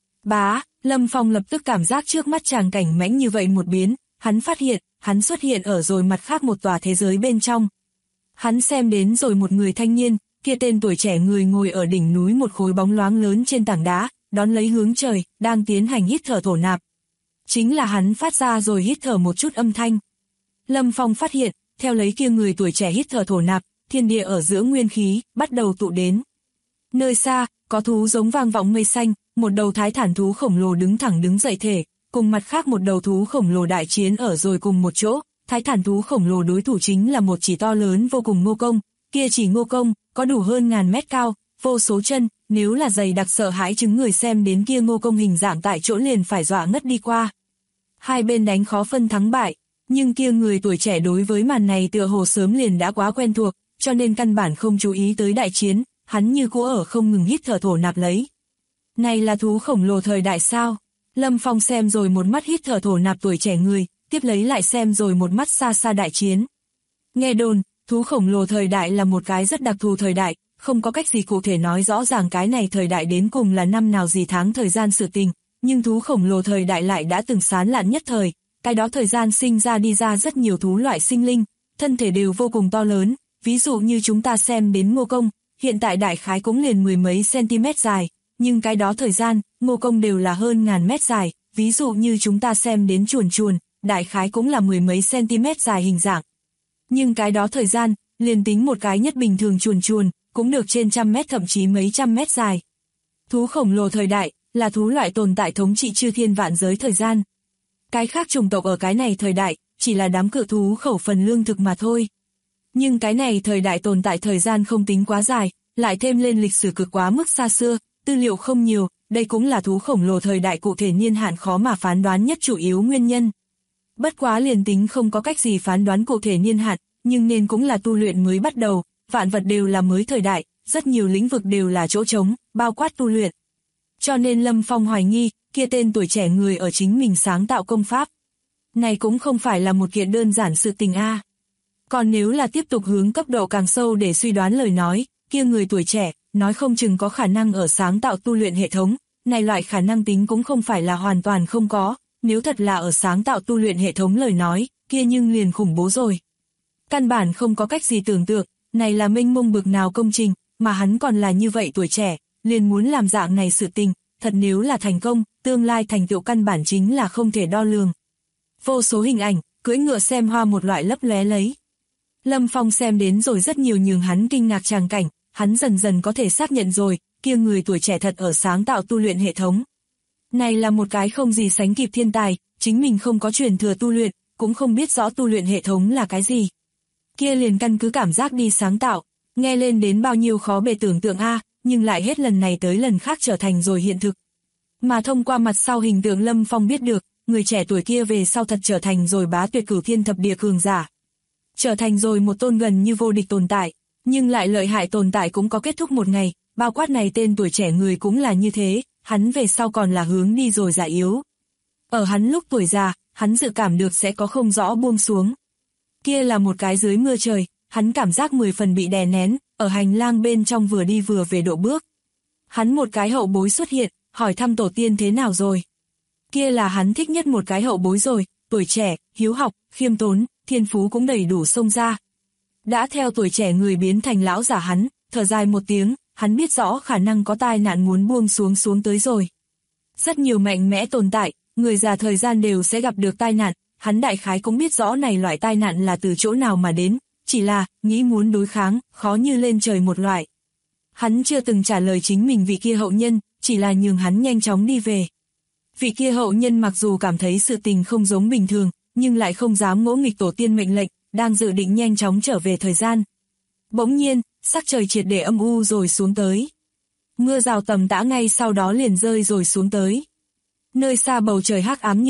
Bá, Lâm Phong lập tức cảm giác trước mắt tràng cảnh mãnh như vậy một biến, hắn phát hiện, hắn xuất hiện ở rồi mặt khác một tòa thế giới bên trong. Hắn xem đến rồi một người thanh niên, kia tên tuổi trẻ người ngồi ở đỉnh núi một khối bóng loáng lớn trên tảng đá, đón lấy hướng trời, đang tiến hành hít thở thổ nạp. Chính là hắn phát ra rồi hít thở một chút âm thanh. Lâm Phong phát hiện, theo lấy kia người tuổi trẻ hít thở thổ nạp, thiên địa ở giữa nguyên khí, bắt đầu tụ đến. Nơi xa, có thú giống vang vọng mây xanh, một đầu thái thản thú khổng lồ đứng thẳng đứng dậy thể, cùng mặt khác một đầu thú khổng lồ đại chiến ở rồi cùng một chỗ, thái thản thú khổng lồ đối thủ chính là một chỉ to lớn vô cùng ngô công, kia chỉ ngô công, có đủ hơn ngàn mét cao, vô số chân, nếu là dày đặc sợ hãi chứng người xem đến kia ngô công hình dạng tại chỗ liền phải dọa ngất đi qua. Hai bên đánh khó phân thắng bại, nhưng kia người tuổi trẻ đối với màn này tựa hồ sớm liền đã quá quen thuộc, cho nên căn bản không chú ý tới đại chiến, hắn như cũ ở không ngừng hít thở thổ nạp lấy. Này là thú khổng lồ thời đại sao? Lâm Phong xem rồi một mắt hít thở thổ nạp tuổi trẻ người, tiếp lấy lại xem rồi một mắt xa xa đại chiến. Nghe đồn, thú khổng lồ thời đại là một cái rất đặc thù thời đại, không có cách gì cụ thể nói rõ ràng cái này thời đại đến cùng là năm nào gì tháng thời gian sự tình, nhưng thú khổng lồ thời đại lại đã từng sán lạn nhất thời, cái đó thời gian sinh ra đi ra rất nhiều thú loại sinh linh, thân thể đều vô cùng to lớn, ví dụ như chúng ta xem đến ngô công, hiện tại đại khái cũng liền mười mấy cm dài, nhưng cái đó thời gian, ngô công đều là hơn ngàn mét dài, ví dụ như chúng ta xem đến chuồn chuồn, đại khái cũng là mười mấy cm dài hình dạng. Nhưng cái đó thời gian, liền tính một cái nhất bình thường chuồn chuồn, cũng được trên trăm mét thậm chí mấy trăm mét dài. Thú khổng lồ thời đại, là thú loại tồn tại thống trị chư thiên vạn giới thời gian. Cái khác chủng tộc ở cái này thời đại, chỉ là đám cự thú khẩu phần lương thực mà thôi. Nhưng cái này thời đại tồn tại thời gian không tính quá dài, lại thêm lên lịch sử cực quá mức xa xưa, tư liệu không nhiều, đây cũng là thú khổng lồ thời đại cụ thể niên hạn khó mà phán đoán nhất chủ yếu nguyên nhân. Bất quá liền tính không có cách gì phán đoán cụ thể niên hạn, nhưng nên cũng là tu luyện mới bắt đầu, vạn vật đều là mới thời đại, rất nhiều lĩnh vực đều là chỗ trống, bao quát tu luyện. Cho nên Lâm Phong hoài nghi, kia tên tuổi trẻ người ở chính mình sáng tạo công pháp. Này cũng không phải là một kiện đơn giản sự tình a. Còn nếu là tiếp tục hướng cấp độ càng sâu để suy đoán lời nói, kia người tuổi trẻ, nói không chừng có khả năng ở sáng tạo tu luyện hệ thống, này loại khả năng tính cũng không phải là hoàn toàn không có, nếu thật là ở sáng tạo tu luyện hệ thống lời nói, kia nhưng liền khủng bố rồi. Căn bản không có cách gì tưởng tượng, này là mênh mông bực nào công trình, mà hắn còn là như vậy tuổi trẻ, liền muốn làm dạng này sự tình, thật nếu là thành công, tương lai thành tựu căn bản chính là không thể đo lường. Vô số hình ảnh, cưỡi ngựa xem hoa một loại lấp lóe lấy. Lâm Phong xem đến rồi rất nhiều nhường hắn kinh ngạc tràng cảnh, hắn dần dần có thể xác nhận rồi, kia người tuổi trẻ thật ở sáng tạo tu luyện hệ thống. Này là một cái không gì sánh kịp thiên tài, chính mình không có truyền thừa tu luyện, cũng không biết rõ tu luyện hệ thống là cái gì. Kia liền căn cứ cảm giác đi sáng tạo, nghe lên đến bao nhiêu khó bề tưởng tượng a, nhưng lại hết lần này tới lần khác trở thành rồi hiện thực. Mà thông qua mặt sau hình tượng Lâm Phong biết được, người trẻ tuổi kia về sau thật trở thành rồi bá tuyệt cửu thiên thập địa cường giả. Trở thành rồi một tôn gần như vô địch tồn tại, nhưng lại lợi hại tồn tại cũng có kết thúc một ngày, bao quát này tên tuổi trẻ người cũng là như thế, hắn về sau còn là hướng đi rồi già yếu. Ở hắn lúc tuổi già, hắn dự cảm được sẽ có không rõ buông xuống. Kia là một cái dưới mưa trời, hắn cảm giác 10 phần bị đè nén, ở hành lang bên trong vừa đi vừa về độ bước. Hắn một cái hậu bối xuất hiện, hỏi thăm tổ tiên thế nào rồi. Kia là hắn thích nhất một cái hậu bối rồi, tuổi trẻ, hiếu học, khiêm tốn, thiên phú cũng đầy đủ xông ra. Đã theo tuổi trẻ người biến thành lão giả hắn, thở dài một tiếng, hắn biết rõ khả năng có tai nạn muốn buông xuống tới rồi. Rất nhiều mạnh mẽ tồn tại, người già thời gian đều sẽ gặp được tai nạn, hắn đại khái cũng biết rõ này loại tai nạn là từ chỗ nào mà đến, chỉ là, nghĩ muốn đối kháng, khó như lên trời một loại. Hắn chưa từng trả lời chính mình vị kia hậu nhân, chỉ là nhường hắn nhanh chóng đi về. Vị kia hậu nhân mặc dù cảm thấy sự tình không giống bình thường, nhưng lại không dám ngỗ nghịch tổ tiên mệnh lệnh, đang dự định nhanh chóng trở về thời gian. Bỗng nhiên, sắc trời triệt để âm u rồi xuống tới. Mưa rào tầm tã ngay sau đó liền rơi rồi xuống tới. Nơi xa bầu trời hắc ám như mực,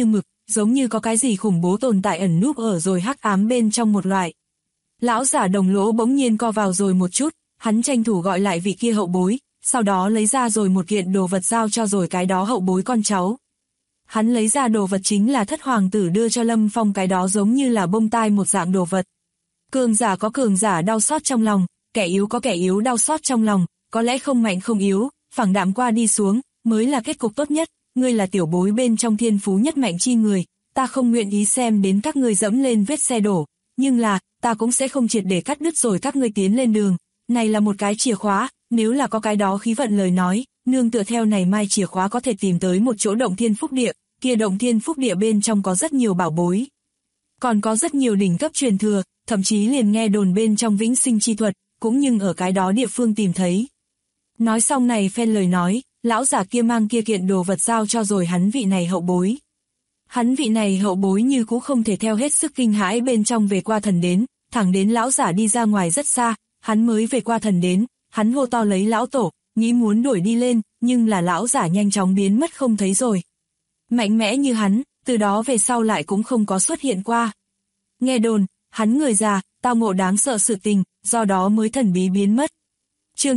giống như có cái gì khủng bố tồn tại ẩn núp ở rồi hắc ám bên trong một loại. Lão giả Đồng Lỗ bỗng nhiên co vào rồi một chút, hắn tranh thủ gọi lại vị kia hậu bối, sau đó lấy ra rồi một kiện đồ vật giao cho rồi cái đó hậu bối con cháu. Hắn lấy ra đồ vật chính là Thất Hoàng tử đưa cho Lâm Phong, cái đó giống như là bông tai một dạng đồ vật. Cường giả có cường giả đau xót trong lòng, kẻ yếu có kẻ yếu đau xót trong lòng, có lẽ không mạnh không yếu, phẳng đạm qua đi xuống, mới là kết cục tốt nhất. Ngươi là tiểu bối bên trong thiên phú nhất mạnh chi người, ta không nguyện ý xem đến các ngươi dẫm lên vết xe đổ, nhưng là, ta cũng sẽ không triệt để cắt đứt rồi các ngươi tiến lên đường. Này là một cái chìa khóa, nếu là có cái đó khí vận lời nói, nương tựa theo này mai chìa khóa có thể tìm tới một chỗ động thiên phúc địa, kia động thiên phúc địa bên trong có rất nhiều bảo bối. Còn có rất nhiều đỉnh cấp truyền thừa, thậm chí liền nghe đồn bên trong vĩnh sinh chi thuật, cũng nhưng ở cái đó địa phương tìm thấy. Nói xong này phen lời nói, lão giả kia mang kia kiện đồ vật giao cho rồi hắn vị này hậu bối. Hắn vị này hậu bối như cũng không thể theo hết sức kinh hãi bên trong về qua thần đến, thẳng đến lão giả đi ra ngoài rất xa, hắn mới về qua thần đến, hắn hô to lấy lão tổ, nghĩ muốn đuổi đi lên, nhưng là lão giả nhanh chóng biến mất không thấy rồi. Mạnh mẽ như hắn, từ đó về sau lại cũng không có xuất hiện qua. Nghe đồn, hắn người già, tao ngộ đáng sợ sự tình, do đó mới thần bí biến mất. Chương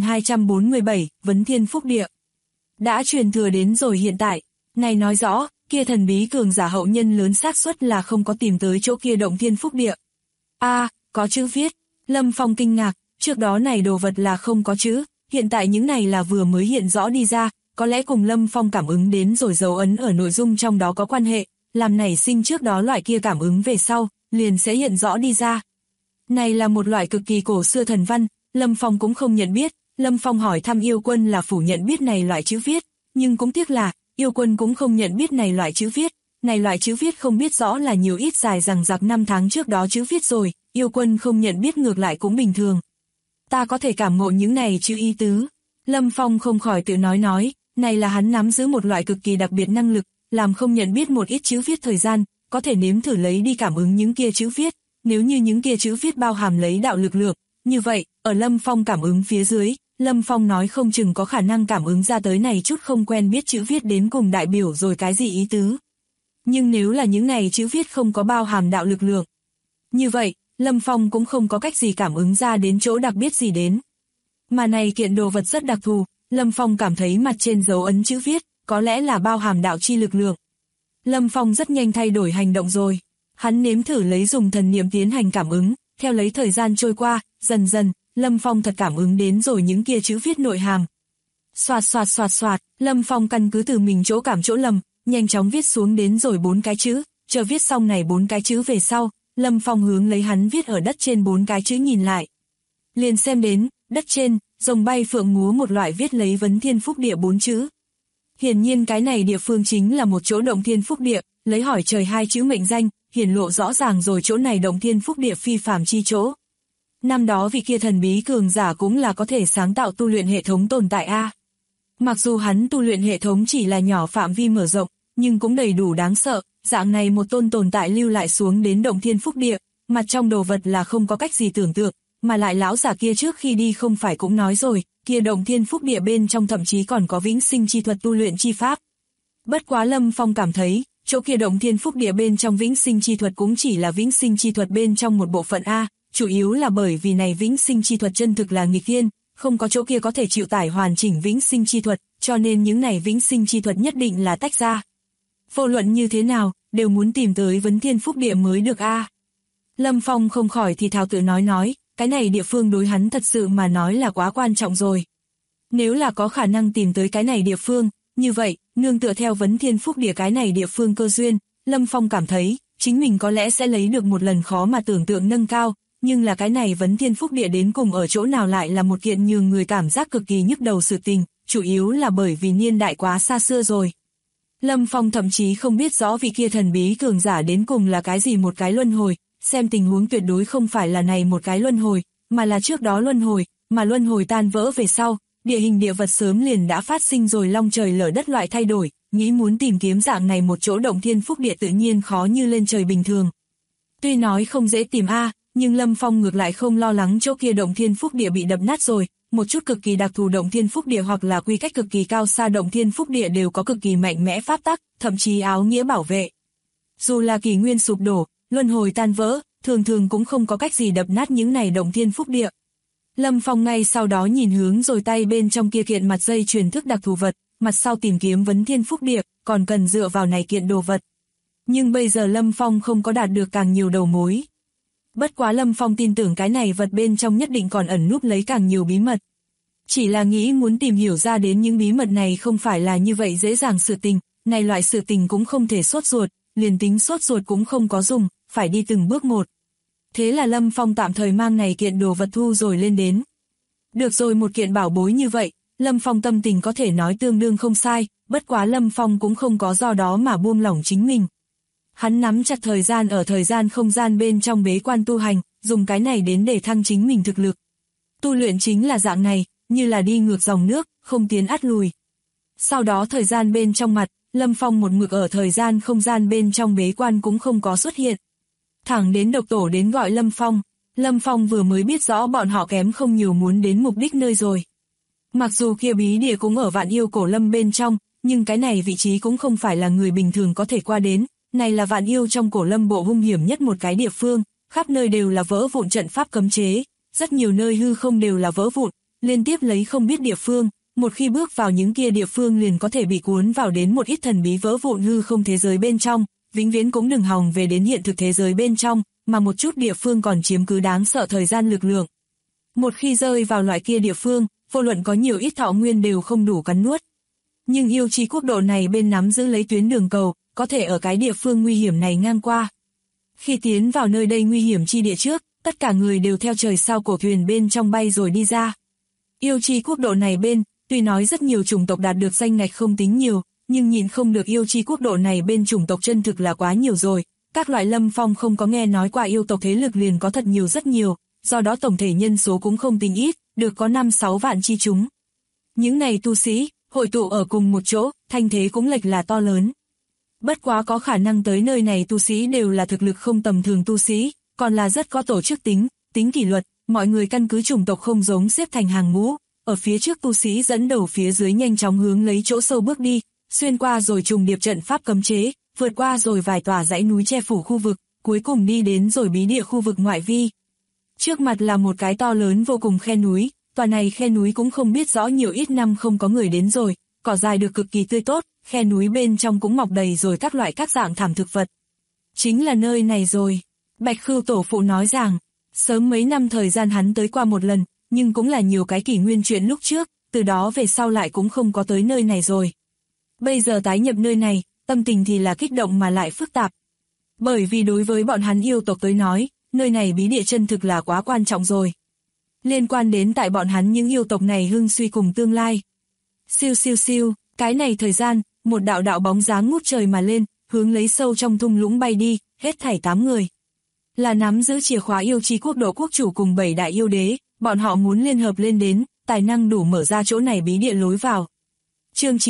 9247, Vấn Thiên Phúc Địa. Đã truyền thừa đến rồi hiện tại, này nói rõ, kia thần bí cường giả hậu nhân lớn xác suất là không có tìm tới chỗ kia động Thiên Phúc Địa. Có chữ viết. Lâm Phong kinh ngạc, trước đó này đồ vật là không có chữ, hiện tại những này là vừa mới hiện rõ đi ra, có lẽ cùng Lâm Phong cảm ứng đến rồi dấu ấn ở nội dung trong đó có quan hệ, làm nảy sinh trước đó loại kia cảm ứng về sau, liền sẽ hiện rõ đi ra. Này là một loại cực kỳ cổ xưa thần văn, Lâm Phong cũng không nhận biết, Lâm Phong hỏi thăm yêu quân là phủ nhận biết này loại chữ viết, nhưng cũng tiếc là, yêu quân cũng không nhận biết này loại chữ viết, này loại chữ viết không biết rõ là nhiều ít dài rằng giặc 5 tháng trước đó chữ viết rồi, yêu quân không nhận biết ngược lại cũng bình thường. Ta có thể cảm ngộ những này chữ ý tứ. Lâm Phong không khỏi tự nói, này là hắn nắm giữ một loại cực kỳ đặc biệt năng lực, làm không nhận biết một ít chữ viết thời gian, có thể nếm thử lấy đi cảm ứng những kia chữ viết, nếu như những kia chữ viết bao hàm lấy đạo lực lượng, như vậy, ở Lâm Phong cảm ứng phía dưới, Lâm Phong nói không chừng có khả năng cảm ứng ra tới này chút không quen biết chữ viết đến cùng đại biểu rồi cái gì ý tứ. Nhưng nếu là những này chữ viết không có bao hàm đạo lực lượng, như vậy, Lâm Phong cũng không có cách gì cảm ứng ra đến chỗ đặc biệt gì đến. Mà này kiện đồ vật rất đặc thù, Lâm Phong cảm thấy mặt trên dấu ấn chữ viết, có lẽ là bao hàm đạo chi lực lượng. Lâm Phong rất nhanh thay đổi hành động rồi. Hắn nếm thử lấy dùng thần niệm tiến hành cảm ứng, theo lấy thời gian trôi qua, dần dần, Lâm Phong thật cảm ứng đến rồi những kia chữ viết nội hàm. Soạt, Lâm Phong căn cứ từ mình chỗ cảm chỗ lầm, nhanh chóng viết xuống đến rồi 4 cái chữ, chờ viết xong này 4 cái chữ về sau, Lâm Phong hướng lấy hắn viết ở đất trên 4 cái chữ nhìn lại. Liền xem đến, đất trên, rồng bay phượng múa một loại viết lấy Vấn Thiên Phúc Địa 4 chữ. Hiển nhiên cái này địa phương chính là một chỗ động thiên phúc địa, lấy hỏi trời 2 chữ mệnh danh, hiển lộ rõ ràng rồi chỗ này động thiên phúc địa phi phàm chi chỗ. Năm đó vị kia thần bí cường giả cũng là có thể sáng tạo tu luyện hệ thống tồn tại a. Mặc dù hắn tu luyện hệ thống chỉ là nhỏ phạm vi mở rộng, nhưng cũng đầy đủ đáng sợ, dạng này một tôn tồn tại lưu lại xuống đến động thiên phúc địa, mặt trong đồ vật là không có cách gì tưởng tượng, mà lại lão giả kia trước khi đi không phải cũng nói rồi, kia động thiên phúc địa bên trong thậm chí còn có vĩnh sinh chi thuật tu luyện chi pháp. Bất quá Lâm Phong cảm thấy, chỗ kia động thiên phúc địa bên trong vĩnh sinh chi thuật cũng chỉ là vĩnh sinh chi thuật bên trong một bộ phận A, chủ yếu là bởi vì này vĩnh sinh chi thuật chân thực là nghịch thiên, không có chỗ kia có thể chịu tải hoàn chỉnh vĩnh sinh chi thuật, cho nên những này vĩnh sinh chi thuật nhất định là tách ra. Vô luận như thế nào, đều muốn tìm tới Vấn Thiên Phúc Địa mới được A. Lâm Phong không khỏi thì thào tự nói, cái này địa phương đối hắn thật sự mà nói là quá quan trọng rồi. Nếu là có khả năng tìm tới cái này địa phương, như vậy, nương tựa theo Vấn Thiên Phúc Địa cái này địa phương cơ duyên, Lâm Phong cảm thấy, chính mình có lẽ sẽ lấy được một lần khó mà tưởng tượng nâng cao, nhưng là cái này Vấn Thiên Phúc Địa đến cùng ở chỗ nào lại là một kiện nhường người cảm giác cực kỳ nhức đầu sự tình, chủ yếu là bởi vì niên đại quá xa xưa rồi. Lâm Phong thậm chí không biết rõ vị kia thần bí cường giả đến cùng là cái gì một cái luân hồi, xem tình huống tuyệt đối không phải là này một cái luân hồi, mà là trước đó luân hồi, mà luân hồi tan vỡ về sau, địa hình địa vật sớm liền đã phát sinh rồi long trời lở đất loại thay đổi, nghĩ muốn tìm kiếm dạng này một chỗ động thiên phúc địa tự nhiên khó như lên trời bình thường. Tuy nói không dễ tìm a, nhưng Lâm Phong ngược lại không lo lắng chỗ kia động thiên phúc địa bị đập nát rồi, một chút cực kỳ đặc thù động thiên phúc địa hoặc là quy cách cực kỳ cao xa động thiên phúc địa đều có cực kỳ mạnh mẽ pháp tắc, thậm chí áo nghĩa bảo vệ. Dù là kỷ nguyên sụp đổ, luân hồi tan vỡ, thường thường cũng không có cách gì đập nát những này động thiên phúc địa. Lâm Phong ngay sau đó nhìn hướng rồi tay bên trong kia kiện mặt dây truyền thức đặc thù vật, mặt sau tìm kiếm vấn thiên phúc địa, còn cần dựa vào này kiện đồ vật. Nhưng bây giờ Lâm Phong không có đạt được càng nhiều đầu mối. Bất quá Lâm Phong tin tưởng cái này vật bên trong nhất định còn ẩn núp lấy càng nhiều bí mật. Chỉ là nghĩ muốn tìm hiểu ra đến những bí mật này không phải là như vậy dễ dàng sự tình, này loại sự tình cũng không thể sốt ruột, liền tính sốt ruột cũng không có dùng, phải đi từng bước một. Thế là Lâm Phong tạm thời mang này kiện đồ vật thu rồi lên đến. Được rồi, một kiện bảo bối như vậy, Lâm Phong tâm tình có thể nói tương đương không sai, bất quá Lâm Phong cũng không có do đó mà buông lỏng chính mình. Hắn nắm chặt thời gian ở thời gian không gian bên trong bế quan tu hành, dùng cái này đến để thăng chính mình thực lực. Tu luyện chính là dạng này, như là đi ngược dòng nước, không tiến át lùi. Sau đó thời gian bên trong mặt, Lâm Phong một mực ở thời gian không gian bên trong bế quan cũng không có xuất hiện. Thẳng đến độc tổ đến gọi Lâm Phong vừa mới biết rõ bọn họ kém không nhiều muốn đến mục đích nơi rồi. Mặc dù kia bí địa cũng ở Vạn Yêu Cổ Lâm bên trong, nhưng cái này vị trí cũng không phải là người bình thường có thể qua đến, này là Vạn Yêu trong Cổ Lâm bộ hung hiểm nhất một cái địa phương, khắp nơi đều là vỡ vụn trận pháp cấm chế, rất nhiều nơi hư không đều là vỡ vụn, liên tiếp lấy không biết địa phương, một khi bước vào những kia địa phương liền có thể bị cuốn vào đến một ít thần bí vỡ vụn hư không thế giới bên trong, vĩnh viễn cũng đừng hòng về đến hiện thực thế giới bên trong, mà một chút địa phương còn chiếm cứ đáng sợ thời gian lực lượng. Một khi rơi vào loại kia địa phương, vô luận có nhiều ít thọ nguyên đều không đủ cắn nuốt. Nhưng yêu chi quốc độ này bên nắm giữ lấy tuyến đường cầu, có thể ở cái địa phương nguy hiểm này ngang qua. Khi tiến vào nơi đây nguy hiểm chi địa trước, tất cả người đều theo trời sao cổ thuyền bên trong bay rồi đi ra. Yêu chi quốc độ này bên, tuy nói rất nhiều chủng tộc đạt được danh ngạch không tính nhiều, nhưng nhìn không được yêu chi quốc độ này bên chủng tộc chân thực là quá nhiều rồi. Các loại Lâm Phong không có nghe nói qua yêu tộc thế lực liền có thật nhiều rất nhiều, do đó tổng thể nhân số cũng không tính ít, được có 5-6 vạn chi chúng. Những này tu sĩ, hội tụ ở cùng một chỗ, thanh thế cũng lệch là to lớn. Bất quá có khả năng tới nơi này tu sĩ đều là thực lực không tầm thường tu sĩ, còn là rất có tổ chức tính kỷ luật, mọi người căn cứ chủng tộc không giống xếp thành hàng ngũ, ở phía trước tu sĩ dẫn đầu phía dưới nhanh chóng hướng lấy chỗ sâu bước đi, xuyên qua rồi trùng điệp trận pháp cấm chế, vượt qua rồi vài tòa dãy núi che phủ khu vực, cuối cùng đi đến rồi bí địa khu vực ngoại vi. Trước mặt là một cái to lớn vô cùng khe núi, tòa này khe núi cũng không biết rõ nhiều ít năm không có người đến rồi, cỏ dài được cực kỳ tươi tốt, khe núi bên trong cũng mọc đầy rồi các loại các dạng thảm thực vật. Chính là nơi này rồi, Bạch Khưu tổ phụ nói rằng, sớm mấy năm thời gian hắn tới qua một lần, nhưng cũng là nhiều cái kỷ nguyên chuyện lúc trước, từ đó về sau lại cũng không có tới nơi này rồi. Bây giờ tái nhập nơi này, tâm tình thì là kích động mà lại phức tạp. Bởi vì đối với bọn hắn yêu tộc tới nói, nơi này bí địa chân thực là quá quan trọng rồi. Liên quan đến tại bọn hắn những yêu tộc này hưng suy cùng tương lai. Siêu siêu siêu, cái này thời gian, một đạo đạo bóng dáng ngút trời mà lên, hướng lấy sâu trong thung lũng bay đi, hết thảy 8 người. Là nắm giữ chìa khóa yêu chi quốc độ quốc chủ cùng 7 đại yêu đế, bọn họ muốn liên hợp lên đến, tài năng đủ mở ra chỗ này bí địa lối vào. Chương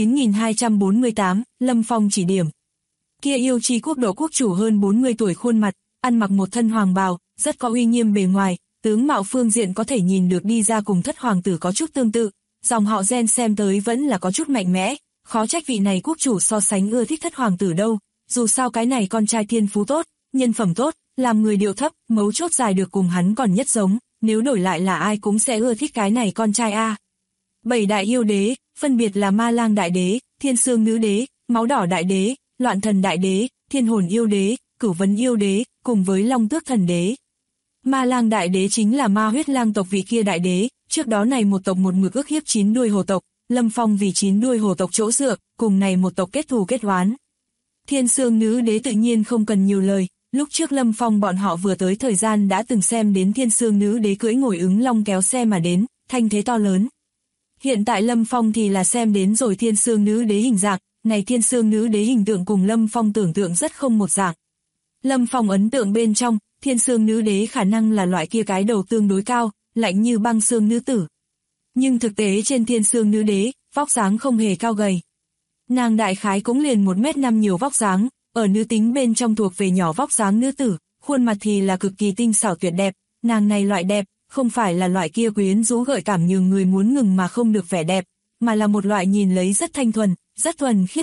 9248, Lâm Phong chỉ điểm. Kia yêu chi quốc độ quốc chủ hơn 40 tuổi khuôn mặt, ăn mặc một thân hoàng bào, rất có uy nghiêm bề ngoài, tướng mạo phương diện có thể nhìn được đi ra cùng thất hoàng tử có chút tương tự, dòng họ gen xem tới vẫn là có chút mạnh mẽ, khó trách vị này quốc chủ so sánh ưa thích thất hoàng tử đâu, dù sao cái này con trai thiên phú tốt, nhân phẩm tốt, làm người điệu thấp, mấu chốt dài được cùng hắn còn nhất giống, nếu đổi lại là ai cũng sẽ ưa thích cái này con trai a. 7 đại yêu đế, phân biệt là Ma Lang đại đế, Thiên Sương nữ đế, Máu đỏ đại đế, Loạn thần đại đế, Thiên hồn yêu đế, Cửu vấn yêu đế, cùng với Long tước thần đế. Ma Lang đại đế chính là ma huyết lang tộc vị kia đại đế, trước đó này một tộc một mực ức hiếp 9 đuôi hổ tộc, Lâm Phong vì 9 đuôi hổ tộc chỗ dựa, cùng này một tộc kết thù kết oán. Thiên Sương nữ đế tự nhiên không cần nhiều lời, lúc trước Lâm Phong bọn họ vừa tới thời gian đã từng xem đến Thiên Sương nữ đế cưỡi ngồi ứng long kéo xe mà đến, thanh thế to lớn. Hiện tại Lâm Phong thì là xem đến rồi Thiên Sương nữ đế hình dạng, này Thiên Sương nữ đế hình tượng cùng Lâm Phong tưởng tượng rất không một dạng. Lâm Phong ấn tượng bên trong, Thiên Sương nữ đế khả năng là loại kia cái đầu tương đối cao, lạnh như băng xương nữ tử. Nhưng thực tế trên Thiên Sương nữ đế, vóc dáng không hề cao gầy. Nàng đại khái cũng liền 1m5 nhiều vóc dáng, ở nữ tính bên trong thuộc về nhỏ vóc dáng nữ tử, khuôn mặt thì là cực kỳ tinh xảo tuyệt đẹp, nàng này loại đẹp, không phải là loại kia quyến rũ gợi cảm nhường người muốn ngừng mà không được vẻ đẹp, mà là một loại nhìn lấy rất thanh thuần, rất thuần khiết đẹp,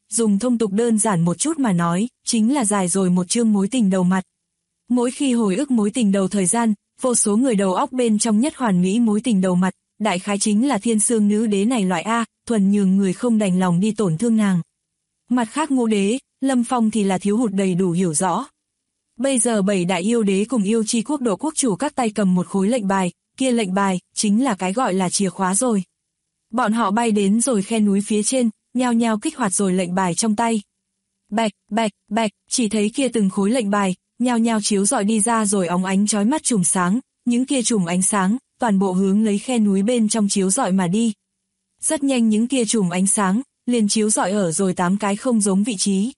dùng thông tục đơn giản một chút mà nói, chính là dài rồi một chương mối tình đầu mặt. Mỗi khi hồi ức mối tình đầu thời gian, vô số người đầu óc bên trong nhất hoàn mỹ mối tình đầu mặt, đại khái chính là thiên sương nữ đế này loại A, thuần nhường người không đành lòng đi tổn thương nàng. Mặt khác ngũ đế, Lâm Phong thì là thiếu hụt đầy đủ hiểu rõ. Bây giờ 7 đại yêu đế cùng yêu chi quốc độ quốc chủ các tay cầm một khối lệnh bài, kia lệnh bài, chính là cái gọi là chìa khóa rồi. Bọn họ bay đến rồi khe núi phía trên, nhao nhao kích hoạt rồi lệnh bài trong tay. Bạch, bạch, bạch, chỉ thấy kia từng khối lệnh bài, nhao nhao chiếu rọi đi ra rồi óng ánh chói mắt chùm sáng, những kia chùm ánh sáng, toàn bộ hướng lấy khe núi bên trong chiếu rọi mà đi. Rất nhanh những kia chùm ánh sáng, liền chiếu rọi ở rồi 8 cái không giống vị trí.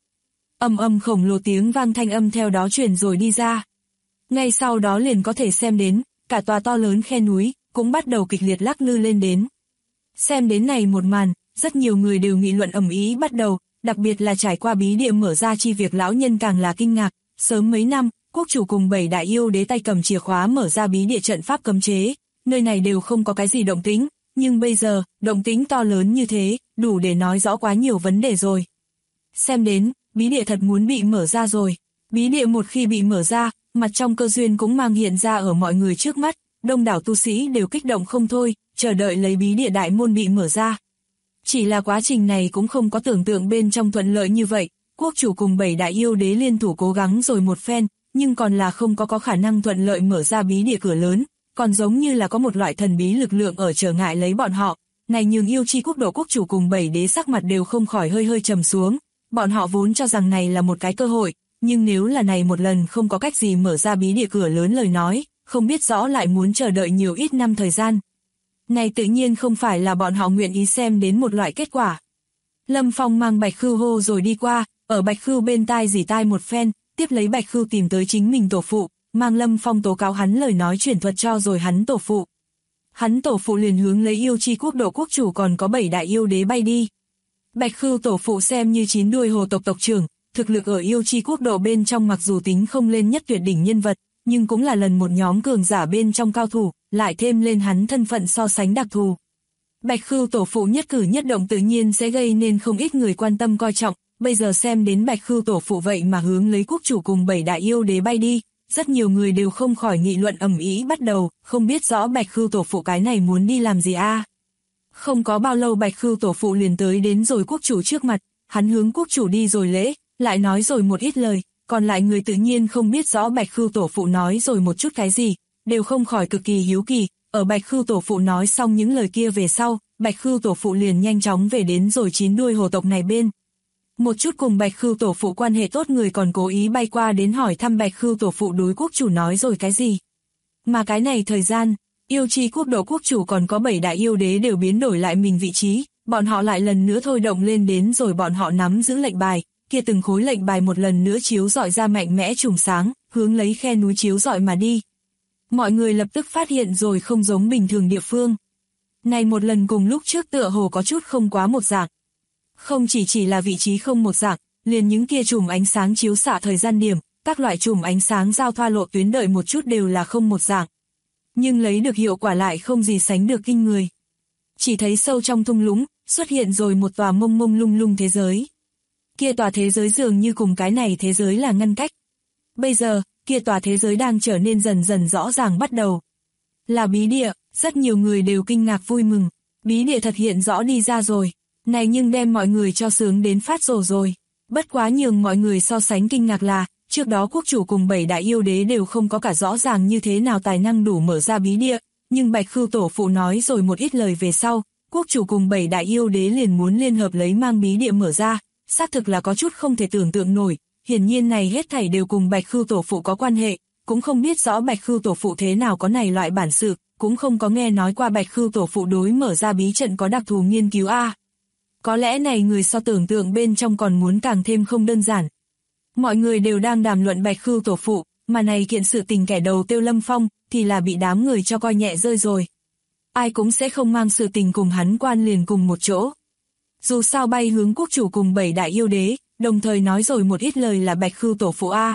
Ầm khổng lồ tiếng vang thanh âm theo đó truyền rồi đi ra. Ngay sau đó liền có thể xem đến, cả tòa to lớn khe núi, cũng bắt đầu kịch liệt lắc lư lên đến. Xem đến này một màn, rất nhiều người đều nghị luận ầm ĩ bắt đầu, đặc biệt là trải qua bí địa mở ra chi việc lão nhân càng là kinh ngạc. Sớm mấy năm, quốc chủ cùng 7 đại yêu đế tay cầm chìa khóa mở ra bí địa trận pháp cấm chế, nơi này đều không có cái gì động tĩnh, nhưng bây giờ, động tĩnh to lớn như thế, đủ để nói rõ quá nhiều vấn đề rồi. Xem đến, bí địa thật muốn bị mở ra rồi. Bí địa một khi bị mở ra, mặt trong cơ duyên cũng mang hiện ra ở mọi người trước mắt, đông đảo tu sĩ đều kích động không thôi, chờ đợi lấy bí địa đại môn bị mở ra. Chỉ là quá trình này cũng không có tưởng tượng bên trong thuận lợi như vậy, quốc chủ cùng 7 đại yêu đế liên thủ cố gắng rồi một phen, nhưng còn là không có khả năng thuận lợi mở ra bí địa cửa lớn, còn giống như là có một loại thần bí lực lượng ở trở ngại lấy bọn họ. Này nhường yêu chi quốc độ quốc chủ cùng 7 đế sắc mặt đều không khỏi hơi trầm xuống, bọn họ vốn cho rằng này là một cái cơ hội, nhưng nếu là này một lần không có cách gì mở ra bí địa cửa lớn lời nói, không biết rõ lại muốn chờ đợi nhiều ít năm thời gian. Này tự nhiên không phải là bọn họ nguyện ý xem đến một loại kết quả. Lâm Phong mang Bạch Khưu hô rồi đi qua, ở Bạch Khưu bên tai dỉ tai một phen, tiếp lấy Bạch Khưu tìm tới chính mình tổ phụ, mang Lâm Phong tố cáo hắn lời nói truyền thuật cho rồi hắn tổ phụ. Hắn tổ phụ liền hướng lấy yêu chi quốc độ quốc chủ còn có 7 đại yêu đế bay đi. Bạch Khưu tổ phụ xem như 9 đuôi hồ tộc tộc trưởng, thực lực ở yêu chi quốc độ bên trong mặc dù tính không lên nhất tuyệt đỉnh nhân vật, nhưng cũng là lần một nhóm cường giả bên trong cao thủ, lại thêm lên hắn thân phận so sánh đặc thù. Bạch Khưu tổ phụ nhất cử nhất động tự nhiên sẽ gây nên không ít người quan tâm coi trọng, bây giờ xem đến Bạch Khưu tổ phụ vậy mà hướng lấy quốc chủ cùng 7 đại yêu đế bay đi, rất nhiều người đều không khỏi nghị luận ầm ĩ bắt đầu, không biết rõ Bạch Khưu tổ phụ cái này muốn đi làm gì a. Không có bao lâu Bạch Khưu tổ phụ liền tới đến rồi quốc chủ trước mặt, hắn hướng quốc chủ đi rồi lễ, lại nói rồi một ít lời, còn lại người tự nhiên không biết rõ Bạch Khưu tổ phụ nói rồi một chút cái gì, đều không khỏi cực kỳ hiếu kỳ. Ở Bạch Khưu tổ phụ nói xong những lời kia về sau, Bạch Khưu tổ phụ liền nhanh chóng về đến rồi 9 đuôi hồ tộc này bên. Một chút cùng Bạch Khưu tổ phụ quan hệ tốt người còn cố ý bay qua đến hỏi thăm Bạch Khưu tổ phụ đối quốc chủ nói rồi cái gì. Mà cái này thời gian, yêu chi quốc độ quốc chủ còn có 7 đại yêu đế đều biến đổi lại mình vị trí, bọn họ lại lần nữa thôi động lên đến rồi bọn họ nắm giữ lệnh bài, kia từng khối lệnh bài một lần nữa chiếu rọi ra mạnh mẽ chùm sáng, hướng lấy khe núi chiếu rọi mà đi. Mọi người lập tức phát hiện rồi không giống bình thường địa phương. Này một lần cùng lúc trước tựa hồ có chút không quá một dạng. Không chỉ là vị trí không một dạng, liền những kia chùm ánh sáng chiếu xạ thời gian điểm, các loại chùm ánh sáng giao thoa lộ tuyến đợi một chút đều là không một dạng. Nhưng lấy được hiệu quả lại không gì sánh được kinh người. Chỉ thấy sâu trong thung lũng, xuất hiện rồi một tòa mông mông lung lung thế giới. Kia tòa thế giới dường như cùng cái này thế giới là ngăn cách. Bây giờ, kia tòa thế giới đang trở nên dần dần rõ ràng bắt đầu. Là bí địa, rất nhiều người đều kinh ngạc vui mừng. Bí địa thật hiện rõ đi ra rồi. Này nhưng đem mọi người cho sướng đến phát rồ rồi. Bất quá nhường mọi người so sánh kinh ngạc là, trước đó quốc chủ cùng 7 đại yêu đế đều không có cả rõ ràng như thế nào tài năng đủ mở ra bí địa. Nhưng Bạch Khưu tổ phụ nói rồi một ít lời về sau, quốc chủ cùng 7 đại yêu đế liền muốn liên hợp lấy mang bí địa mở ra. Xác thực là có chút không thể tưởng tượng nổi. Hiển nhiên này hết thảy đều cùng Bạch Khưu tổ phụ có quan hệ, cũng không biết rõ Bạch Khưu tổ phụ thế nào có này loại bản sự, cũng không có nghe nói qua Bạch Khưu tổ phụ đối mở ra bí trận có đặc thù nghiên cứu a. Có lẽ này người so tưởng tượng bên trong còn muốn càng thêm không đơn giản. Mọi người đều đang đàm luận Bạch Khưu tổ phụ, mà này kiện sự tình kẻ đầu tiêu Lâm Phong thì là bị đám người cho coi nhẹ rơi rồi. Ai cũng sẽ không mang sự tình cùng hắn quan liền cùng một chỗ. Dù sao bay hướng quốc chủ cùng 7 đại yêu đế, đồng thời nói rồi một ít lời là Bạch Khưu tổ phụ a.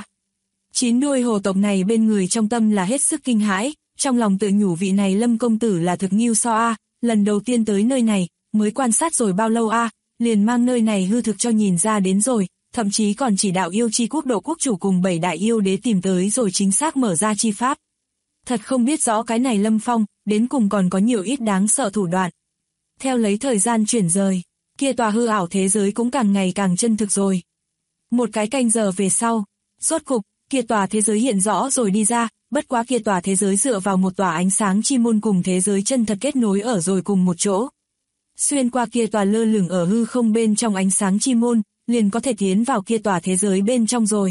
9 đuôi hồ tộc này bên người trong tâm là hết sức kinh hãi, trong lòng tự nhủ vị này Lâm công tử là thực nghiêu so a, lần đầu tiên tới nơi này, mới quan sát rồi bao lâu a, liền mang nơi này hư thực cho nhìn ra đến rồi, thậm chí còn chỉ đạo yêu chi quốc độ quốc chủ cùng 7 đại yêu đế tìm tới rồi chính xác mở ra chi pháp. Thật không biết rõ cái này Lâm Phong, đến cùng còn có nhiều ít đáng sợ thủ đoạn. Theo lấy thời gian chuyển rời, kia tòa hư ảo thế giới cũng càng ngày càng chân thực rồi. Một cái canh giờ về sau, rốt cục, kia tòa thế giới hiện rõ rồi đi ra, bất quá kia tòa thế giới dựa vào một tòa ánh sáng chi môn cùng thế giới chân thật kết nối ở rồi cùng một chỗ. Xuyên qua kia tòa lơ lửng ở hư không bên trong ánh sáng chi môn, liền có thể tiến vào kia tòa thế giới bên trong rồi.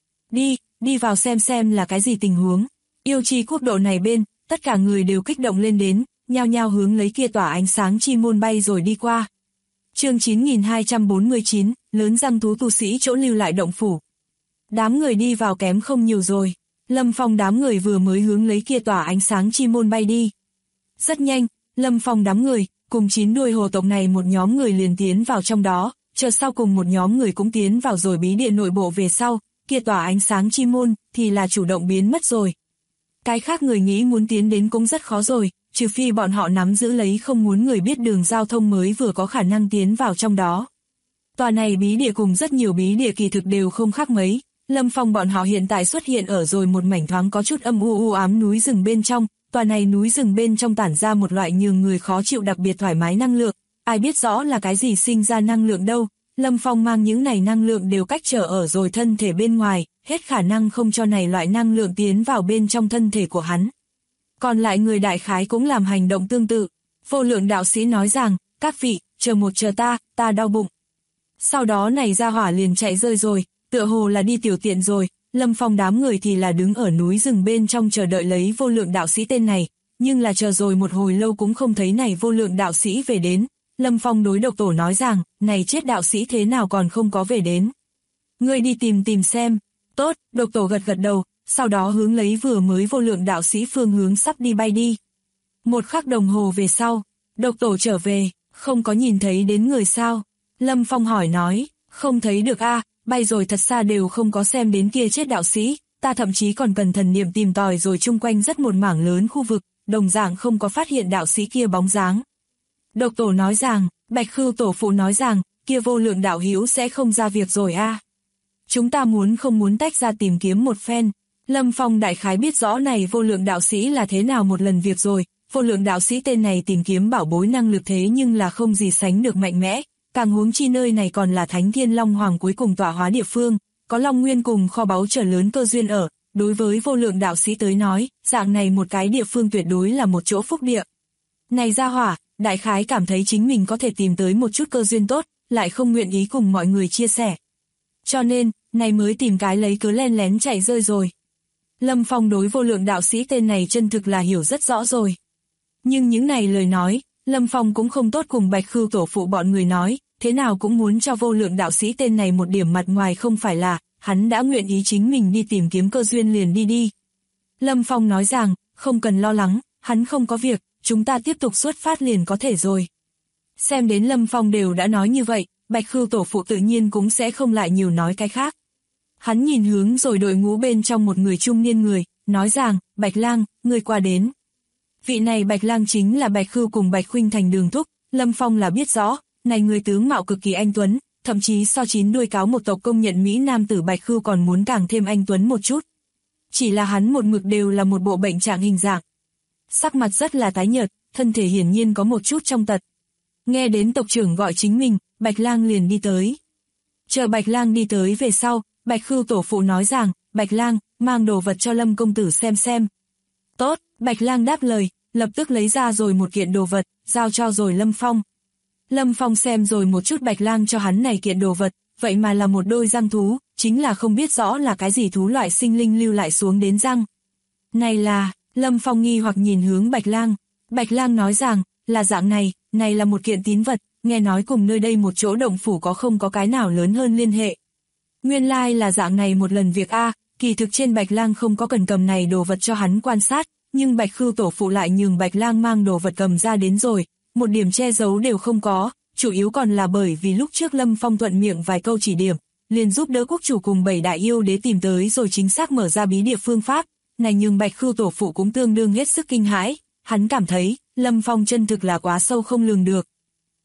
Đi vào xem là cái gì tình huống. Yêu chi quốc độ này bên, tất cả người đều kích động lên đến, nhao nhao hướng lấy kia tòa ánh sáng chi môn bay rồi đi qua. Chương 9249, lớn răng thú tu sĩ chỗ lưu lại động phủ. Đám người đi vào kém không nhiều rồi. Lâm Phong đám người vừa mới hướng lấy kia tòa ánh sáng chi môn bay đi. Rất nhanh, Lâm Phong đám người, cùng 9 đuôi hồ tộc này một nhóm người liền tiến vào trong đó, chờ sau cùng một nhóm người cũng tiến vào rồi bí địa nội bộ về sau, kia tòa ánh sáng chi môn thì là chủ động biến mất rồi. Cái khác người nghĩ muốn tiến đến cũng rất khó rồi, trừ phi bọn họ nắm giữ lấy không muốn người biết đường giao thông mới vừa có khả năng tiến vào trong đó. Tòa này bí địa cùng rất nhiều bí địa kỳ thực đều không khác mấy. Lâm Phong bọn họ hiện tại xuất hiện ở rồi một mảnh thoáng có chút âm u ám núi rừng bên trong, tòa này núi rừng bên trong tản ra một loại nhường người khó chịu đặc biệt thoải mái năng lượng, ai biết rõ là cái gì sinh ra năng lượng đâu, Lâm Phong mang những này năng lượng đều cách trở ở rồi thân thể bên ngoài, hết khả năng không cho này loại năng lượng tiến vào bên trong thân thể của hắn. Còn lại người đại khái cũng làm hành động tương tự, vô lượng đạo sĩ nói rằng, các vị, chờ ta đau bụng. Sau đó này ra hỏa liền chạy rơi rồi. Tựa hồ là đi tiểu tiện rồi, Lâm Phong đám người thì là đứng ở núi rừng bên trong chờ đợi lấy vô lượng đạo sĩ tên này, nhưng là chờ rồi một hồi lâu cũng không thấy này vô lượng đạo sĩ về đến. Lâm Phong đối độc tổ nói rằng, này chết đạo sĩ thế nào còn không có về đến. Ngươi đi tìm xem. Tốt, độc tổ gật đầu, sau đó hướng lấy vừa mới vô lượng đạo sĩ phương hướng sắp đi bay đi. Một khắc đồng hồ về sau, độc tổ trở về, không có nhìn thấy đến người sao. Lâm Phong hỏi nói, không thấy được a. Bay rồi thật xa đều không có xem đến kia chết đạo sĩ, ta thậm chí còn cần thần niệm tìm tòi rồi chung quanh rất một mảng lớn khu vực, đồng dạng không có phát hiện đạo sĩ kia bóng dáng. Độc tổ nói rằng, Bạch Khưu tổ phụ nói rằng, kia vô lượng đạo hữu sẽ không ra việc rồi a. Chúng ta không muốn tách ra tìm kiếm một phen. Lâm Phong đại khái biết rõ này vô lượng đạo sĩ là thế nào một lần việc rồi, vô lượng đạo sĩ tên này tìm kiếm bảo bối năng lực thế nhưng là không gì sánh được mạnh mẽ. Càng huống chi nơi này còn là Thánh Thiên Long Hoàng cuối cùng tọa hóa địa phương, có Long Nguyên cùng kho báu trở lớn cơ duyên ở, đối với vô lượng đạo sĩ tới nói, dạng này một cái địa phương tuyệt đối là một chỗ phúc địa. Này gia hỏa, đại khái cảm thấy chính mình có thể tìm tới một chút cơ duyên tốt, lại không nguyện ý cùng mọi người chia sẻ. Cho nên, này mới tìm cái lấy cớ len lén chạy rơi rồi. Lâm Phong đối vô lượng đạo sĩ tên này chân thực là hiểu rất rõ rồi. Nhưng những này lời nói, Lâm Phong cũng không tốt cùng Bạch Khưu tổ phụ bọn người nói, thế nào cũng muốn cho vô lượng đạo sĩ tên này một điểm mặt ngoài không phải là, hắn đã nguyện ý chính mình đi tìm kiếm cơ duyên liền đi. Lâm Phong nói rằng, không cần lo lắng, hắn không có việc, chúng ta tiếp tục xuất phát liền có thể rồi. Xem đến Lâm Phong đều đã nói như vậy, Bạch Khưu tổ phụ tự nhiên cũng sẽ không lại nhiều nói cái khác. Hắn nhìn hướng rồi đội ngũ bên trong một người trung niên người, nói rằng, Bạch Lang, ngươi qua đến. Vị này Bạch Lang chính là Bạch Khưu cùng Bạch Khuynh thành đường thúc, Lâm Phong là biết rõ, này người tướng mạo cực kỳ anh tuấn, thậm chí so 9 đuôi cáo một tộc công nhận Mỹ nam tử Bạch Khưu còn muốn càng thêm anh tuấn một chút. Chỉ là hắn một mực đều là một bộ bệnh trạng hình dạng. Sắc mặt rất là tái nhợt, thân thể hiển nhiên có một chút trong tật. Nghe đến tộc trưởng gọi chính mình, Bạch Lang liền đi tới. Chờ Bạch Lang đi tới về sau, Bạch Khưu tổ phụ nói rằng, Bạch Lang, mang đồ vật cho Lâm công tử xem. Tốt, Bạch Lang đáp lời, lập tức lấy ra rồi một kiện đồ vật, giao cho rồi Lâm Phong. Lâm Phong xem rồi một chút Bạch Lang cho hắn này kiện đồ vật, vậy mà là một đôi răng thú, chính là không biết rõ là cái gì thú loại sinh linh lưu lại xuống đến răng. Này là, Lâm Phong nghi hoặc nhìn hướng Bạch Lang. Bạch Lang nói rằng, là dạng này là một kiện tín vật, nghe nói cùng nơi đây một chỗ động phủ không có cái nào lớn hơn liên hệ. Nguyên lai là dạng này một lần việc kỳ thực trên Bạch Lang không có cần cầm này đồ vật cho hắn quan sát, nhưng Bạch Khưu tổ phụ lại nhường Bạch Lang mang đồ vật cầm ra đến rồi, một điểm che giấu đều không có, chủ yếu còn là bởi vì lúc trước Lâm Phong thuận miệng vài câu chỉ điểm, liền giúp đỡ quốc chủ cùng 7 đại yêu đế tìm tới rồi chính xác mở ra bí địa phương pháp, này nhường Bạch Khưu tổ phụ cũng tương đương hết sức kinh hãi, hắn cảm thấy, Lâm Phong chân thực là quá sâu không lường được.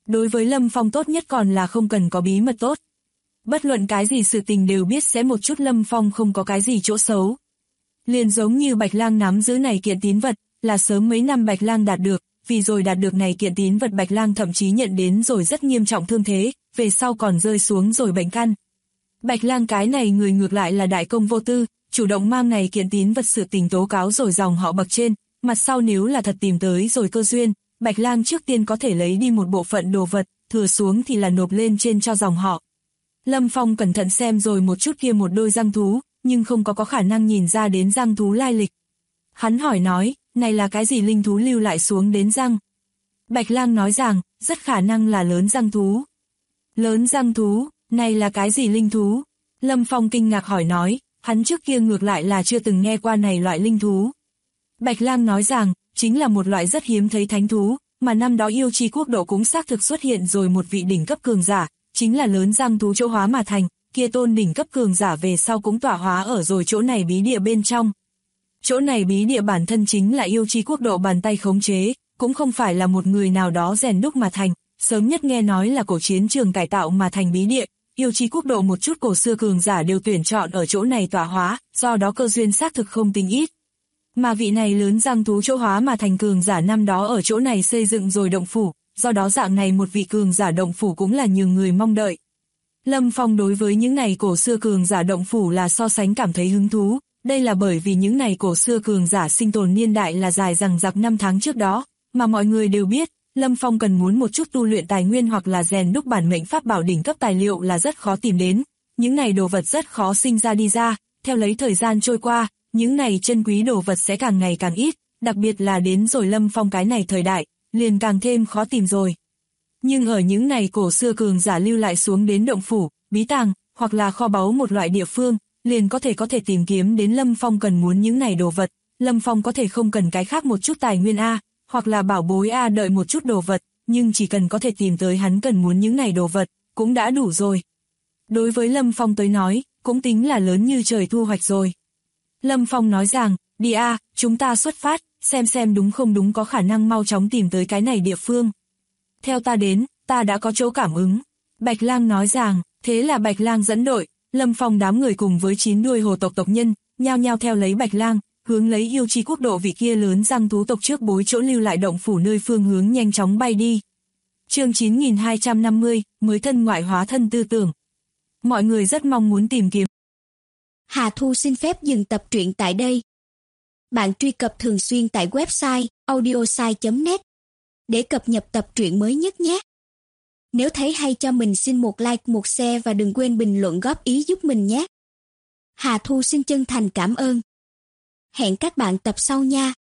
Đối với Lâm Phong tốt nhất còn là không cần có bí mật tốt. Bất luận cái gì sự tình đều biết sẽ một chút Lâm Phong không có cái gì chỗ xấu. Liền giống như Bạch Lang nắm giữ này kiện tín vật, là sớm mấy năm Bạch Lang đạt được, vì rồi đạt được này kiện tín vật Bạch Lang thậm chí nhận đến rồi rất nghiêm trọng thương thế, về sau còn rơi xuống rồi bệnh căn. Bạch Lang cái này người ngược lại là đại công vô tư, chủ động mang này kiện tín vật sự tình tố cáo rồi dòng họ bậc trên, mặt sau nếu là thật tìm tới rồi cơ duyên, Bạch Lang trước tiên có thể lấy đi một bộ phận đồ vật, thừa xuống thì là nộp lên trên cho dòng họ. Lâm Phong cẩn thận xem rồi một chút kia một đôi răng thú, nhưng không có khả năng nhìn ra đến răng thú lai lịch. Hắn hỏi nói, này là cái gì linh thú lưu lại xuống đến răng? Bạch Lang nói rằng, rất khả năng là lớn răng thú. Lớn răng thú, này là cái gì linh thú? Lâm Phong kinh ngạc hỏi nói, hắn trước kia ngược lại là chưa từng nghe qua này loại linh thú. Bạch Lang nói rằng, chính là một loại rất hiếm thấy thánh thú, mà năm đó yêu chi quốc độ cũng xác thực xuất hiện rồi một vị đỉnh cấp cường giả, chính là lớn răng thú chỗ hóa mà thành, kia tôn đỉnh cấp cường giả về sau cũng tỏa hóa ở rồi chỗ này bí địa bên trong. Chỗ này bí địa bản thân chính là yêu chi quốc độ bàn tay khống chế, cũng không phải là một người nào đó rèn đúc mà thành, sớm nhất nghe nói là cổ chiến trường cải tạo mà thành bí địa, yêu chi quốc độ một chút cổ xưa cường giả đều tuyển chọn ở chỗ này tỏa hóa, do đó cơ duyên xác thực không tính ít. Mà vị này lớn răng thú chỗ hóa mà thành cường giả năm đó ở chỗ này xây dựng rồi động phủ, do đó dạng này một vị cường giả động phủ cũng là nhiều người mong đợi. Lâm Phong đối với những này cổ xưa cường giả động phủ là so sánh cảm thấy hứng thú, đây là bởi vì những này cổ xưa cường giả sinh tồn niên đại là dài dằng dặc năm tháng trước đó, mà mọi người đều biết, Lâm Phong cần muốn một chút tu luyện tài nguyên hoặc là rèn đúc bản mệnh pháp bảo đỉnh cấp tài liệu là rất khó tìm đến, những này đồ vật rất khó sinh ra đi ra, theo lấy thời gian trôi qua, những này chân quý đồ vật sẽ càng ngày càng ít, đặc biệt là đến rồi Lâm Phong cái này thời đại, liền càng thêm khó tìm rồi. Nhưng ở những này cổ xưa cường giả lưu lại xuống đến động phủ, bí tàng, hoặc là kho báu một loại địa phương, liền có thể tìm kiếm đến Lâm Phong cần muốn những này đồ vật, Lâm Phong có thể không cần cái khác một chút tài nguyên A, hoặc là bảo bối A đợi một chút đồ vật, nhưng chỉ cần có thể tìm tới hắn cần muốn những này đồ vật, cũng đã đủ rồi. Đối với Lâm Phong tới nói, cũng tính là lớn như trời thu hoạch rồi. Lâm Phong nói rằng, đi A, chúng ta xuất phát, xem đúng không đúng có khả năng mau chóng tìm tới cái này địa phương. Theo ta đến, ta đã có chỗ cảm ứng. Bạch Lang nói rằng, thế là Bạch Lang dẫn đội, Lâm Phong đám người cùng với 9 đuôi hồ tộc tộc nhân, nhao nhao theo lấy Bạch Lang, hướng lấy yêu chi quốc độ vị kia lớn răng thú tộc trước bối chỗ lưu lại động phủ nơi phương hướng nhanh chóng bay đi. Chương 9250, mới thân ngoại hóa thân tư tưởng. Mọi người rất mong muốn tìm kiếm. Hà Thu xin phép dừng tập truyện tại đây. Bạn truy cập thường xuyên tại website audiosai.net để cập nhật tập truyện mới nhất nhé. Nếu thấy hay cho mình xin một like, một share và đừng quên bình luận góp ý giúp mình nhé. Hà Thu xin chân thành cảm ơn. Hẹn các bạn tập sau nha.